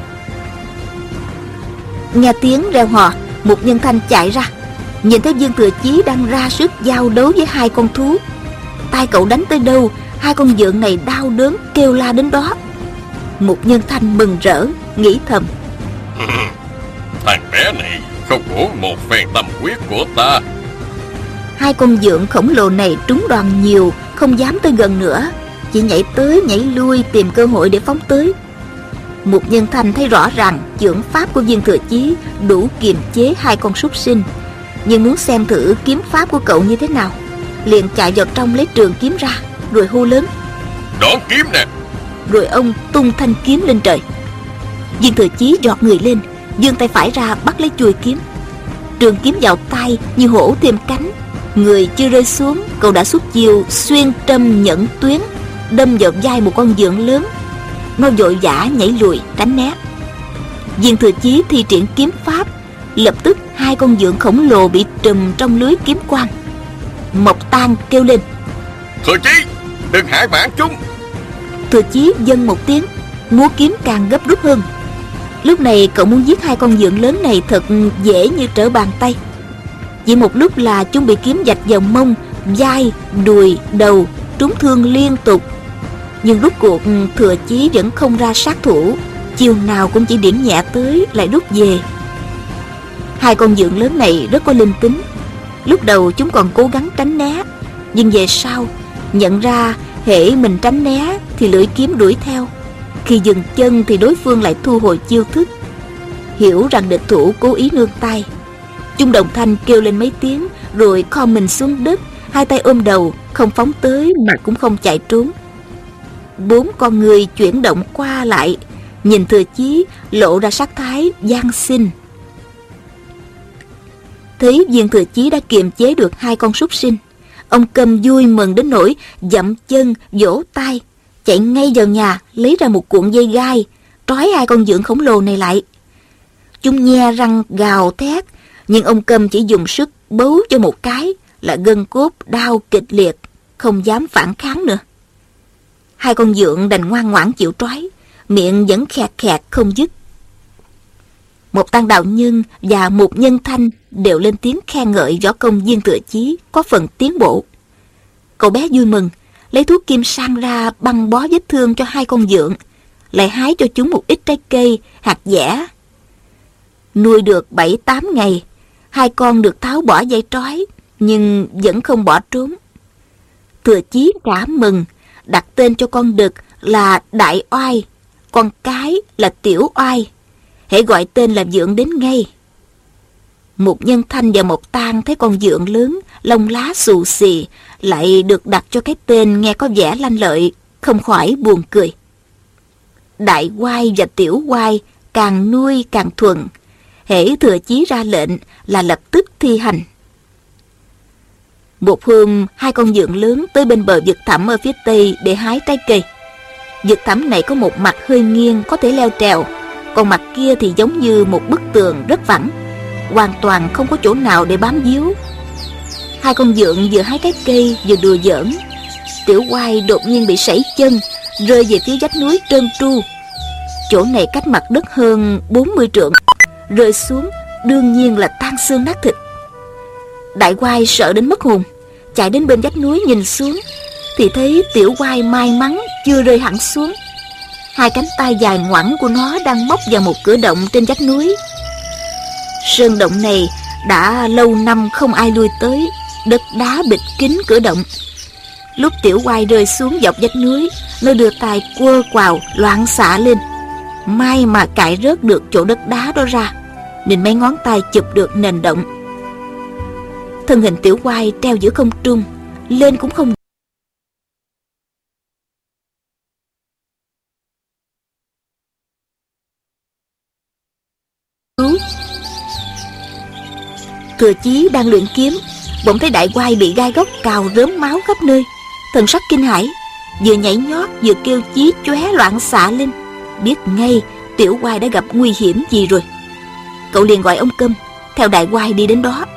Nghe tiếng reo hò, Mục Nhân Thanh chạy ra, nhìn thấy Viên Thừa Chí đang ra sức giao đấu với 2 con thú. Tay cậu đánh tới đâu, 2 con dượng này đau đớn kêu la đến đó. Mục Nhân Thanh mừng rỡ, nghĩ thầm:
Thằng bé này không uổng một phen tâm huyết của ta.
2 con dượng khổng lồ này trúng đòn nhiều, không dám tới gần nữa, chỉ nhảy tới nhảy lui tìm cơ hội để phóng tới. Mục Nhân Thanh thấy rõ ràng chưởng pháp của Viên Thừa Chí đủ kiềm chế 2 con súc sinh, nhưng muốn xem thử kiếm pháp của cậu như thế nào, liền chạy vào trong lấy trường kiếm ra, rồi hô lớn:
Đón kiếm nè!
Rồi ông tung thanh kiếm lên trời. Viên Thừa Chí giọt người lên, giương tay phải ra bắt lấy chuôi kiếm. Trường kiếm vào tay như hổ thêm cánh. Người chưa rơi xuống, cậu đã xuất chiêu xuyên trâm nhẫn tuyến, đâm vào vai một con dượng lớn. Nó vội vã nhảy lùi tránh né. Viên Thừa Chí thi triển kiếm pháp, lập tức 2 con dượng khổng lồ bị trùm trong lưới kiếm quang. Mộc Tang kêu lên:
Thừa Chí, đừng hại mạng chúng!
Thừa Chí vâng một tiếng, múa kiếm càng gấp rút hơn. Lúc này cậu muốn giết 2 con dượng lớn này thật dễ như trở bàn tay. Chỉ một lúc là chúng bị kiếm vạch vào mông, vai, đùi, đầu, trúng thương liên tục. Nhưng rốt cuộc Thừa Chí vẫn không ra sát thủ, chiều nào cũng chỉ điểm nhẹ tới lại rút về. Hai con dượng lớn này rất có linh tính. Lúc đầu chúng còn cố gắng tránh né, nhưng về sau nhận ra hễ mình tránh né thì lưỡi kiếm đuổi theo. Khi dừng chân thì đối phương lại thu hồi chiêu thức. Hiểu rằng địch thủ cố ý nương tay, chúng đồng thanh kêu lên mấy tiếng rồi kho mình xuống đất, hai tay ôm đầu, không phóng tới mà cũng không chạy trốn. Bốn con người chuyển động qua lại, nhìn Thừa Chí lộ ra sắc thái van xin. Thấy Viên Thừa Chí đã kiềm chế được hai con súc sinh, ông Câm vui mừng đến nỗi dậm chân vỗ tay, chạy ngay vào nhà lấy ra một cuộn dây gai trói hai con dượng khổng lồ này lại. Chúng nhe răng gào thét, nhưng ông Câm chỉ dùng sức bấu cho một cái là gân cốt đau kịch liệt, không dám phản kháng nữa. Hai con dượng đành ngoan ngoãn chịu trói, miệng vẫn khẹt khẹt không dứt. Một Tăng đạo nhân và một Nhân Thanh đều lên tiếng khen ngợi võ công Viên Thừa Chí có phần tiến bộ. Cậu bé vui mừng, lấy thuốc kim sang ra băng bó vết thương cho hai con dượng, lại hái cho chúng một ít trái cây, hạt dẻ. Nuôi được 7-8 ngày, hai con được tháo bỏ dây trói, nhưng vẫn không bỏ trốn. Thừa Chí cảm mừng, đặt tên cho con đực là Đại Oai, con cái là Tiểu Oai. Hễ gọi tên là dượng đến ngay. Một Nhân Thanh và một Tang thấy con dượng lớn, lông lá xù xì, lại được đặt cho cái tên nghe có vẻ lanh lợi, không khỏi buồn cười. Đại Oai và Tiểu Oai càng nuôi càng thuần, hễ Thừa Chí ra lệnh là lập tức thi hành. Một hôm, hai con dượng lớn tới bên bờ vực thẳm ở phía tây để hái trái cây. Vực thẳm này có một mặt hơi nghiêng có thể leo trèo, còn mặt kia thì giống như một bức tường rất vẳng, hoàn toàn không có chỗ nào để bám víu. Hai con dượng vừa hái trái cây vừa đùa giỡn. Tiểu Oai đột nhiên bị sẩy chân, rơi về phía vách núi trơn tru. Chỗ này cách mặt đất hơn 40 trượng, rơi xuống đương nhiên là tan xương nát thịt. Đại Oai sợ đến mất hồn, chạy đến bên vách núi nhìn xuống, thì thấy Tiểu Oai may mắn chưa rơi hẳn xuống. Hai cánh tay dài ngoẵng của nó đang móc vào một cửa động trên vách núi. Sơn động này đã lâu năm không ai lui tới, đất đá bịt kín cửa động. Lúc Tiểu Oai rơi xuống dọc vách núi, nó đưa tay quơ quào loạn xạ lên. May mà cạy rớt được chỗ đất đá đó ra, nên mấy ngón tay chụp được nền động. Thân hình Tiểu Oai treo giữa không trung, lên cũng không. Thừa Chí đang luyện kiếm, bỗng thấy Đại Oai bị gai góc cào rớm máu khắp nơi, thần sắc kinh hãi, vừa nhảy nhót vừa kêu chí chóe loạn xạ lên, biết ngay Tiểu Oai đã gặp nguy hiểm gì rồi. Cậu liền gọi ông Câm theo Đại Oai đi đến đó.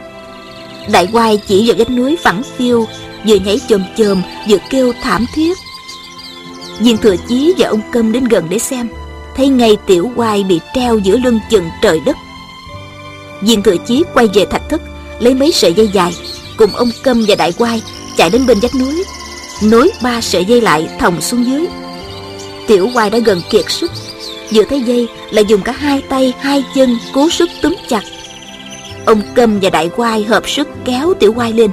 Đại Oai chỉ vào vách núi phẳng phiu, vừa nhảy chồm chồm vừa kêu thảm thiết. Viên Thừa Chí và ông Câm đến gần để xem, thấy ngay Tiểu Oai bị treo giữa lưng chừng trời đất. Viên Thừa Chí quay về thạch thất, lấy mấy sợi dây dài, cùng ông Câm và Đại Oai chạy đến bên vách núi, nối 3 sợi dây lại thòng xuống dưới. Tiểu Oai đã gần kiệt sức, vừa thấy dây lại dùng cả hai tay hai chân cố sức túm chặt. Ông Câm và Đại Oai hợp sức kéo Tiểu Oai lên.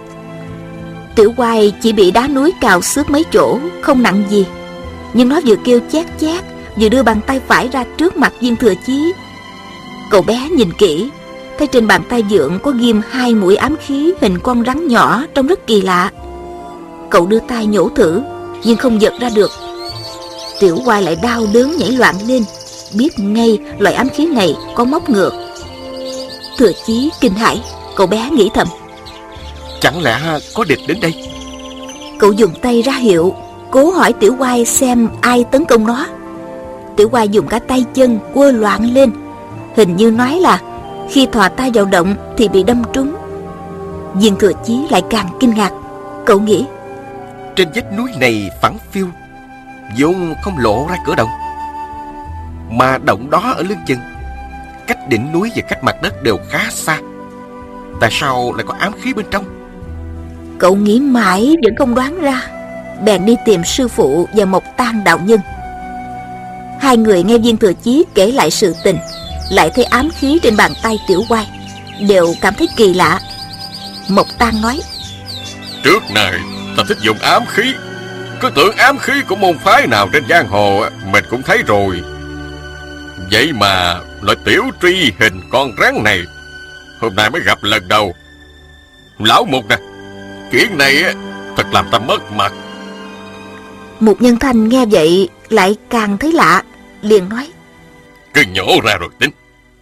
Tiểu Oai chỉ bị đá núi cào xước mấy chỗ, không nặng gì, nhưng nó vừa kêu chát chát vừa đưa bàn tay phải ra trước mặt Viên Thừa Chí. Cậu bé nhìn kỹ, thấy trên bàn tay dượng có ghim 2 mũi ám khí hình con rắn nhỏ, trông rất kỳ lạ. Cậu đưa tay nhổ thử, nhưng không giật ra được. Tiểu Oai lại đau đớn nhảy loạn lên, biết ngay loại ám khí này có móc ngược. Thừa Chí kinh hãi, cậu bé nghĩ thầm,
chẳng lẽ có địch đến đây?
Cậu dùng tay ra hiệu, cố hỏi Tiểu Oai xem ai tấn công nó. Tiểu Oai dùng cả tay chân quơ loạn lên, hình như nói là khi thò tay vào động thì bị đâm trúng. Viên Thừa Chí lại càng kinh ngạc. Cậu nghĩ,
trên vách núi này phẳng phiu, vốn không lộ ra cửa động, mà động đó ở lưng chừng, cách đỉnh núi và cách mặt đất đều khá xa. Tại sao lại có ám khí bên trong?
Cậu nghĩ mãi vẫn không đoán ra. bèn đi tìm sư phụ và Mộc Tang đạo nhân. Hai người nghe Viên Thừa Chí kể lại sự tình, lại thấy ám khí trên bàn tay Tiểu Oai, đều cảm thấy kỳ lạ. Mộc Tang nói:
Trước này ta thích dùng ám khí, cứ tưởng ám khí của môn phái nào trên giang hồ mình cũng thấy rồi. Vậy mà loại tiểu truy hình con rắn này hôm nay mới gặp lần đầu. Lão Mục nè, chuyện này thật làm ta mất mặt.
Mục Nhân Thanh nghe vậy lại càng thấy lạ, liền nói:
Cứ nhổ ra rồi tính.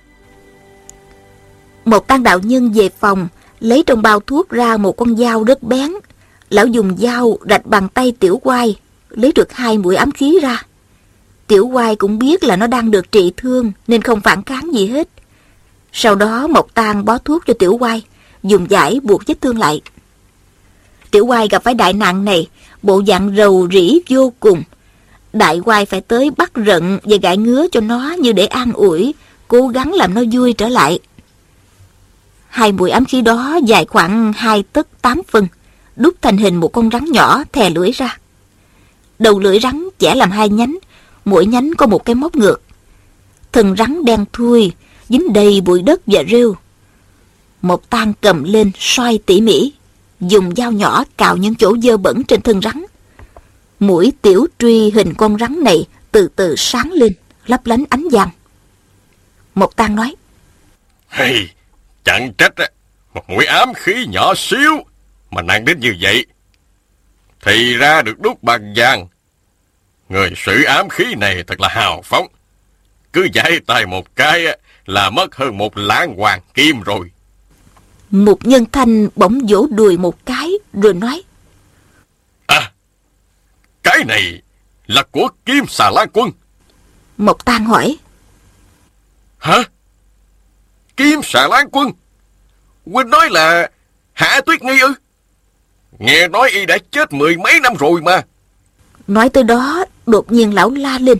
Mộc Tang đạo nhân về phòng, lấy trong bao thuốc ra một con dao rất bén. Lão dùng dao rạch bàn tay Tiểu Oai, lấy được 2 mũi ám khí ra. Tiểu Oai cũng biết là nó đang được trị thương nên không phản kháng gì hết. Sau đó Mộc Tang bó thuốc cho Tiểu Oai, dùng vải buộc vết thương lại. Tiểu Oai gặp phải đại nạn này, bộ dạng rầu rĩ vô cùng. Đại Oai phải tới bắt rận và gãi ngứa cho nó như để an ủi, cố gắng làm nó vui trở lại. 2 mũi ám khí đó dài khoảng 2 tấc 8 phân, đúc thành hình một con rắn nhỏ thè lưỡi ra. Đầu lưỡi rắn chẻ làm 2 nhánh, mỗi nhánh có một cái móc ngược. Thân rắn đen thui, dính đầy bụi đất và rêu. Mộc Tang cầm lên xoay tỉ mỉ, dùng dao nhỏ cào những chỗ dơ bẩn trên thân rắn. Mũi tiểu truy hình con rắn này từ từ sáng lên, lấp lánh ánh vàng. Mộc Tang nói:
Hey, chẳng trách một mũi ám khí nhỏ xíu mà nặng đến như vậy. Thì ra được đúc bằng vàng. Người sử ám khí này thật là hào phóng. Cứ giãy tay một cái là mất hơn 1 lạng hoàng kim rồi.
Mục Nhân Thanh bỗng vỗ đùi một cái rồi nói:
À, cái này là của Kim Xà Lan Quân.
Mộc Tang hỏi:
Hả? Kim Xà Lan Quân? Huynh nói là Hạ Tuyết Nghi ư? Nghe nói y đã chết 10 mấy năm rồi mà.
Nói tới đó, đột nhiên lão la lên: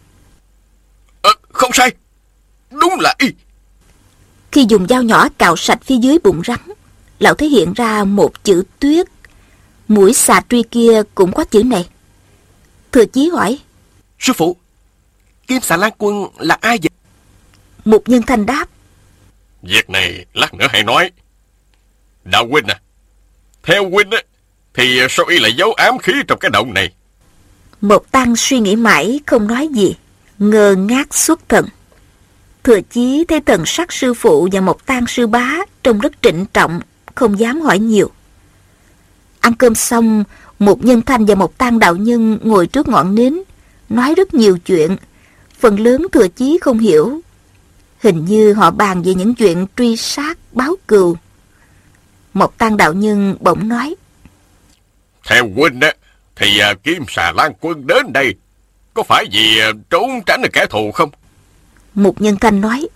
Không sai, đúng là y.
Khi dùng dao nhỏ cào sạch phía dưới bụng rắn, lão thấy hiện ra một chữ Tuyết. Mũi xà truy kia cũng có chữ này. Thừa Chí hỏi:
Sư phụ, Kim Xà Lan Quân là ai vậy?
Mục Nhân Thanh đáp:
Việc này lát nữa hãy nói. Đạo huynh à, theo huynh thì sao y lại giấu ám khí trong cái động này?
Mộc Tang suy nghĩ mãi không nói gì, ngơ ngác xuất thần. Thừa Chí thấy thần sắc sư phụ và Mộc Tang sư bá trông rất trịnh trọng, không dám hỏi nhiều. Ăn cơm xong, Mục Nhân Thanh và Mộc Tang đạo nhân ngồi trước ngọn nến, nói rất nhiều chuyện. Phần lớn Thừa Chí không hiểu. Hình như họ bàn về những chuyện truy sát, báo cừu. Mộc Tang đạo nhân bỗng nói:
Theo huynh thì Kim Xà Lan Quân đến đây có phải vì trốn tránh được kẻ thù không?
Mục Nhân Thanh nói: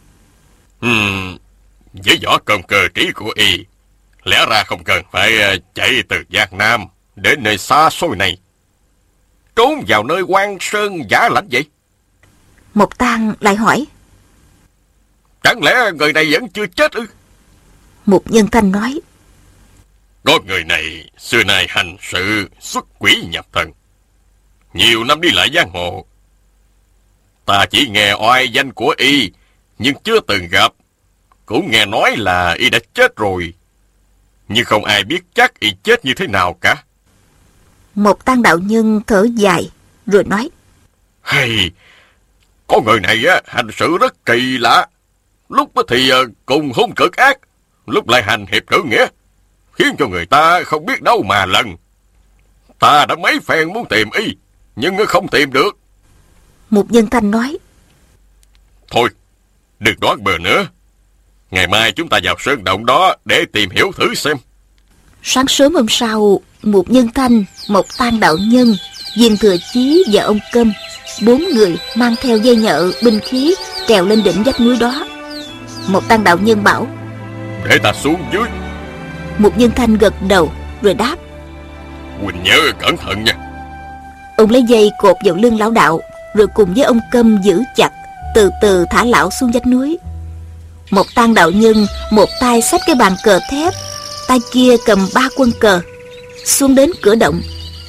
Với võ công cơ trí của y, lẽ ra không cần phải chạy từ Giang Nam đến nơi xa xôi này, trốn vào nơi hoang sơn giả lãnh vậy.
Mộc Tang lại hỏi:
Chẳng lẽ người này vẫn chưa chết ư?
Mục Nhân Thanh nói:
Có người này xưa nay hành sự xuất quỷ nhập thần, nhiều năm đi lại giang hồ. Ta chỉ nghe oai danh của y, nhưng chưa từng gặp. Cũng nghe nói là y đã chết rồi, nhưng không ai biết chắc y chết như thế nào cả.
Mộc Tang đạo nhân thở dài rồi nói:
Hay, có người này hành sự rất kỳ lạ. Lúc thì cùng hung cực ác, lúc lại hành hiệp cử nghĩa, khiến cho người ta không biết đâu mà lần. Ta đã mấy phen muốn tìm y, nhưng không tìm được.
Mục Nhân Thanh nói:
Thôi, đừng đoán bừa nữa. Ngày mai chúng ta vào sơn động đó để tìm hiểu thử xem.
Sáng sớm hôm sau, Mục Nhân Thanh, Mộc Tang đạo nhân, Viên Thừa Chí và ông Câm, 4 người mang theo dây nhợ, binh khí trèo lên đỉnh vách núi đó. Mộc Tang đạo nhân bảo:
Để ta xuống dưới.
Mục Nhân Thanh gật đầu rồi đáp:
Huynh nhớ cẩn thận nha.
Ông lấy dây cột vào lưng lão đạo, rồi cùng với ông Câm giữ chặt, từ từ thả lão xuống vách núi. Mộc Tang đạo nhân một tay xách cái bàn cờ thép, tay kia cầm 3 quân cờ, xuống đến cửa động,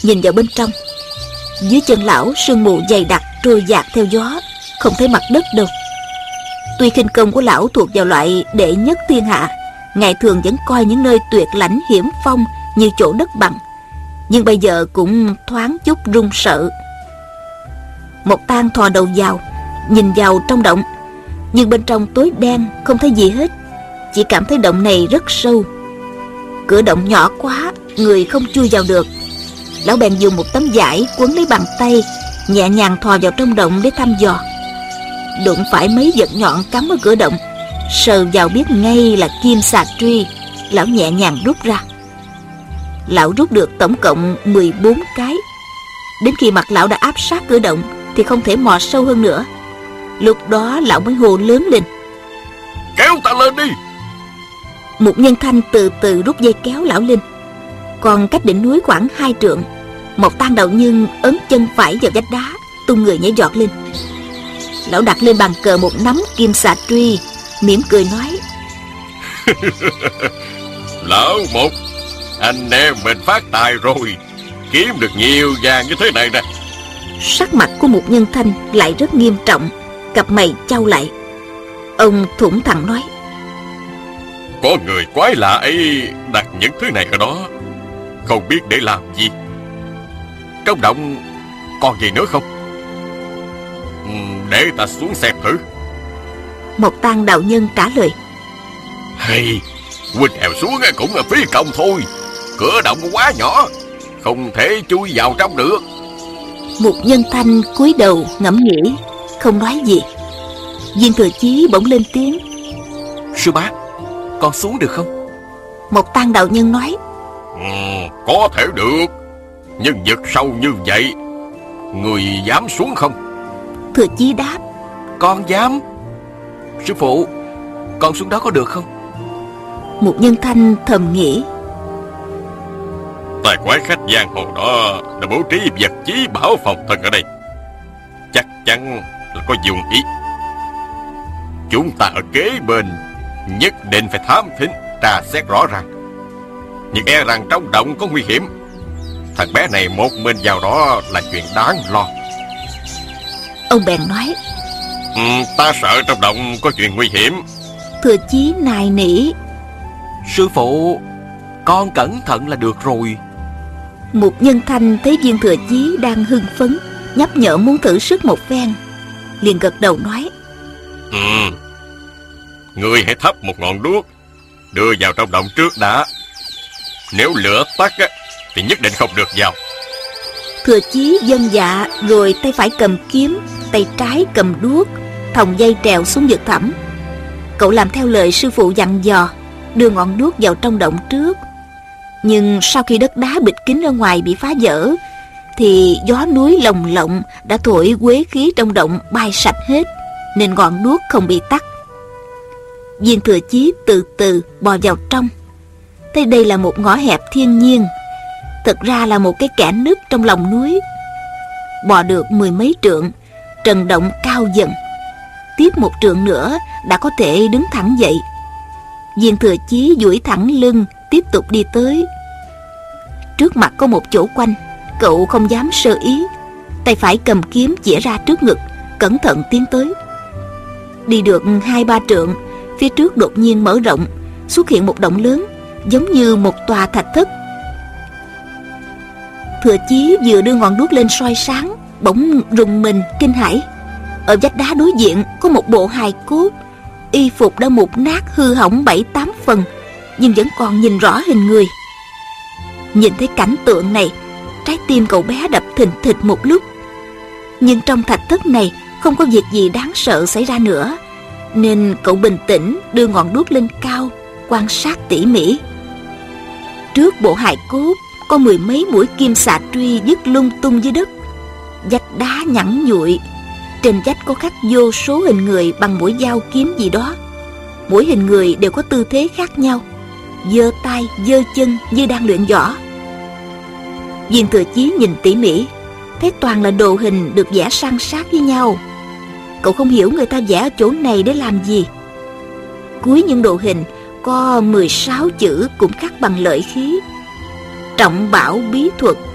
nhìn vào bên trong. Dưới chân lão sương mù dày đặc trôi dạt theo gió, không thấy mặt đất đâu. Tuy khinh công của lão thuộc vào loại đệ nhất thiên hạ, ngày thường vẫn coi những nơi tuyệt lãnh hiểm phong như chỗ đất bằng, nhưng bây giờ cũng thoáng chút run sợ. Mộc Tang thò đầu vào, nhìn vào trong động, nhưng bên trong tối đen không thấy gì hết, chỉ cảm thấy động này rất sâu. Cửa động nhỏ quá, người không chui vào được. Lão bèn dùng một tấm vải quấn lấy bàn tay, nhẹ nhàng thò vào trong động để thăm dò. Đụng phải mấy vật nhọn cắm ở cửa động, sờ vào biết ngay là kim xà truy. Lão nhẹ nhàng rút ra. Lão rút được tổng cộng 14 cái. Đến khi mặt lão đã áp sát cửa động thì không thể mò sâu hơn nữa. Lúc đó lão mới hô lớn lên:
Kéo ta lên đi!
Mục Nhân Thanh từ từ rút dây kéo lão lên. Còn cách đỉnh núi khoảng 2 trượng, Mộc Tang Đạo Nhân ấn chân phải vào vách đá, tung người nhảy giọt lên. Lão đặt lên bàn cờ một nắm kim xà truy, mỉm cười nói:
Lão Mục, anh em mình phát tài rồi, kiếm được nhiều vàng như thế này nè.
Sắc mặt của Mục Nhân Thanh lại rất nghiêm trọng, cặp mày chau lại. Ông thủng thẳng nói:
Có người quái lạ ấy đặt những thứ này ở đó, không biết để làm gì. Trong động còn gì nữa không? Để ta xuống xem thử.
Mộc Tang Đạo Nhân trả lời:
Hay, huynh đèo xuống cũng là phí công thôi. Cửa động quá nhỏ, không thể chui vào trong được.
Mục Nhân Thanh cúi đầu ngẫm nghĩ, không nói gì. Viên Thừa Chí bỗng lên tiếng:
Sư bá, con xuống được không?
Mộc Tang Đạo Nhân nói:
Có thể được, nhưng vực sâu như vậy, người dám xuống không?
Thừa Chí đáp:
Con dám. Sư phụ, con xuống đó có được không?
Mục Nhân Thanh thầm nghĩ:
Tài quái khách giang hồ đó đã bố trí vật chí bảo phòng thân ở đây, chắc chắn là có dụng ý. Chúng ta ở kế bên, nhất định phải thám thính tra xét rõ ràng. Nhưng e rằng trong động có nguy hiểm, thằng bé này một mình vào đó là chuyện đáng lo.
Ông bèn nói:
Ta sợ trong động có chuyện nguy hiểm.
Thừa Chí nài nỉ:
Sư phụ, con cẩn thận là được rồi.
Mục Nhân Thanh thấy Viên Thừa Chí đang hưng phấn, nhấp nhở muốn thử sức một phen, liền gật đầu nói:
Ngươi hãy thắp một ngọn đuốc, đưa vào trong động trước đã. Nếu lửa tắt thì nhất định không được vào.
Thừa Chí vâng dạ, rồi tay phải cầm kiếm, tay trái cầm đuốc, thòng dây trèo xuống vực thẳm. Cậu làm theo lời sư phụ dặn dò, đưa ngọn đuốc vào trong động trước. Nhưng sau khi đất đá bịt kín ở ngoài bị phá vỡ, thì gió núi lồng lộng đã thổi quế khí trong động bay sạch hết, nên ngọn đuốc không bị tắt. Viên Thừa Chí từ từ bò vào trong. Thấy đây là một ngõ hẹp thiên nhiên, thực ra là một cái kẽ nứt trong lòng núi. Bò được 10 mấy trượng, trần động cao dần. Tiếp một trượng nữa đã có thể đứng thẳng dậy. Viên Thừa Chí duỗi thẳng lưng, tiếp tục đi tới. Trước mặt có một chỗ quanh, cậu không dám sơ ý, tay phải cầm kiếm chĩa ra trước ngực, cẩn thận tiến tới. Đi được 2-3 trượng, phía trước đột nhiên mở rộng, xuất hiện một động lớn, giống như một tòa thạch thất. Thừa Chí vừa đưa ngọn đuốc lên soi sáng, bỗng rùng mình kinh hãi. Ở vách đá đối diện có một bộ hài cốt, y phục đã mục nát hư hỏng 7-8 phần, nhưng vẫn còn nhìn rõ hình người. Nhìn thấy cảnh tượng này, trái tim cậu bé đập thình thịch một lúc. Nhưng trong thạch thất này không có việc gì đáng sợ xảy ra nữa, nên cậu bình tĩnh đưa ngọn đuốc lên cao, quan sát tỉ mỉ. Trước bộ hài cốt có 10 mấy mũi kim xà truy dứt lung tung dưới đất. Vách đá nhẵn nhụi, trên vách có khắc vô số hình người bằng mũi dao kiếm gì đó. Mỗi hình người đều có tư thế khác nhau, giơ tay giơ chân như đang luyện võ. Viên Thừa Chí nhìn tỉ mỉ, thấy toàn là đồ hình được vẽ san sát với nhau. Cậu không hiểu người ta vẽ ở chỗ này để làm gì. Cuối những đồ hình có 16 chữ cũng khắc bằng lợi khí: trọng bảo bí thuật,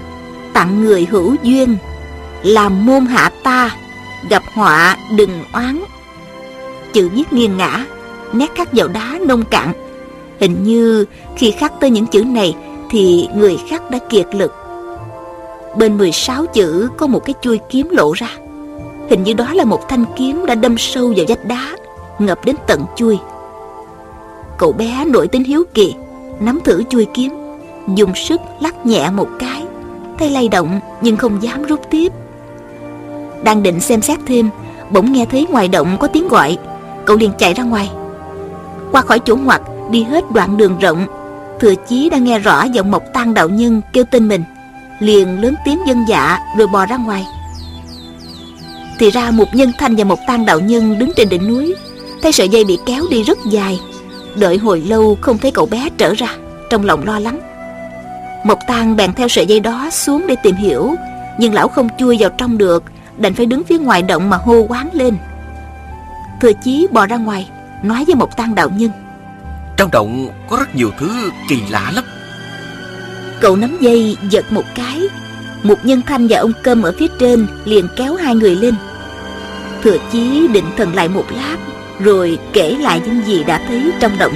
tặng người hữu duyên, làm môn hạ ta, gặp họa đừng oán. Chữ viết nghiêng ngã, nét khắc vào đá nông cạn. Hình như khi khắc tới những chữ này thì người khắc đã kiệt lực. Bên 16 chữ có một cái chuôi kiếm lộ ra. Hình như đó là một thanh kiếm đã đâm sâu vào vách đá, ngập đến tận chuôi. Cậu bé nổi tính hiếu kỳ, nắm thử chuôi kiếm, dùng sức lắc nhẹ một cái, tay lay động nhưng không dám rút tiếp. Đang định xem xét thêm, bỗng nghe thấy ngoài động có tiếng gọi. Cậu liền chạy ra ngoài. Qua khỏi chỗ ngoặt, đi hết đoạn đường rộng, Thừa Chí đã nghe rõ giọng Mộc Tang đạo nhân kêu tên mình, liền lớn tiếng vâng dạ rồi bò ra ngoài. Thì ra Mục Nhân Thanh và Mộc Tang đạo nhân đứng trên đỉnh núi, thấy sợi dây bị kéo đi rất dài. Đợi hồi lâu không thấy cậu bé trở ra, trong lòng lo lắng. Mộc Tang bèn theo sợi dây đó xuống để tìm hiểu, nhưng lão không chui vào trong được, đành phải đứng phía ngoài động mà hô hoán lên. Thừa Chí bò ra ngoài, nói với Mộc Tang đạo nhân:
Trong động có rất nhiều thứ kỳ lạ lắm.
Cậu nắm dây giật một cái, Mục Nhân Thanh và ông Cơm ở phía trên liền kéo hai người lên. Thừa Chí định thần lại một lát, rồi kể lại những gì đã thấy trong động.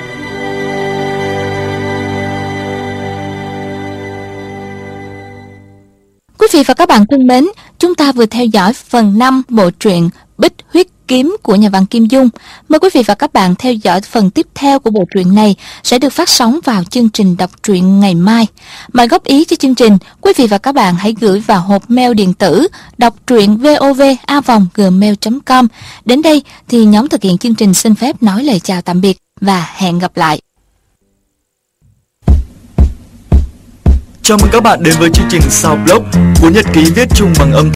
Quý vị và các bạn thân mến, chúng ta vừa theo dõi phần 5 bộ truyện Bích Huyết Kiếm của nhà văn Kim Dung. Mời quý vị và các bạn theo dõi phần tiếp theo của bộ truyện này sẽ được phát sóng vào chương trình đọc truyện ngày mai. Mời góp ý cho chương trình, quý vị và các bạn hãy gửi vào hộp mail điện tử đọc truyện vov@gmail.com. Đến đây thì nhóm thực hiện chương trình xin phép nói lời chào tạm biệt và hẹn gặp lại.
Chào mừng các bạn đến với chương trình Soundblock, cuốn nhật ký viết chung bằng âm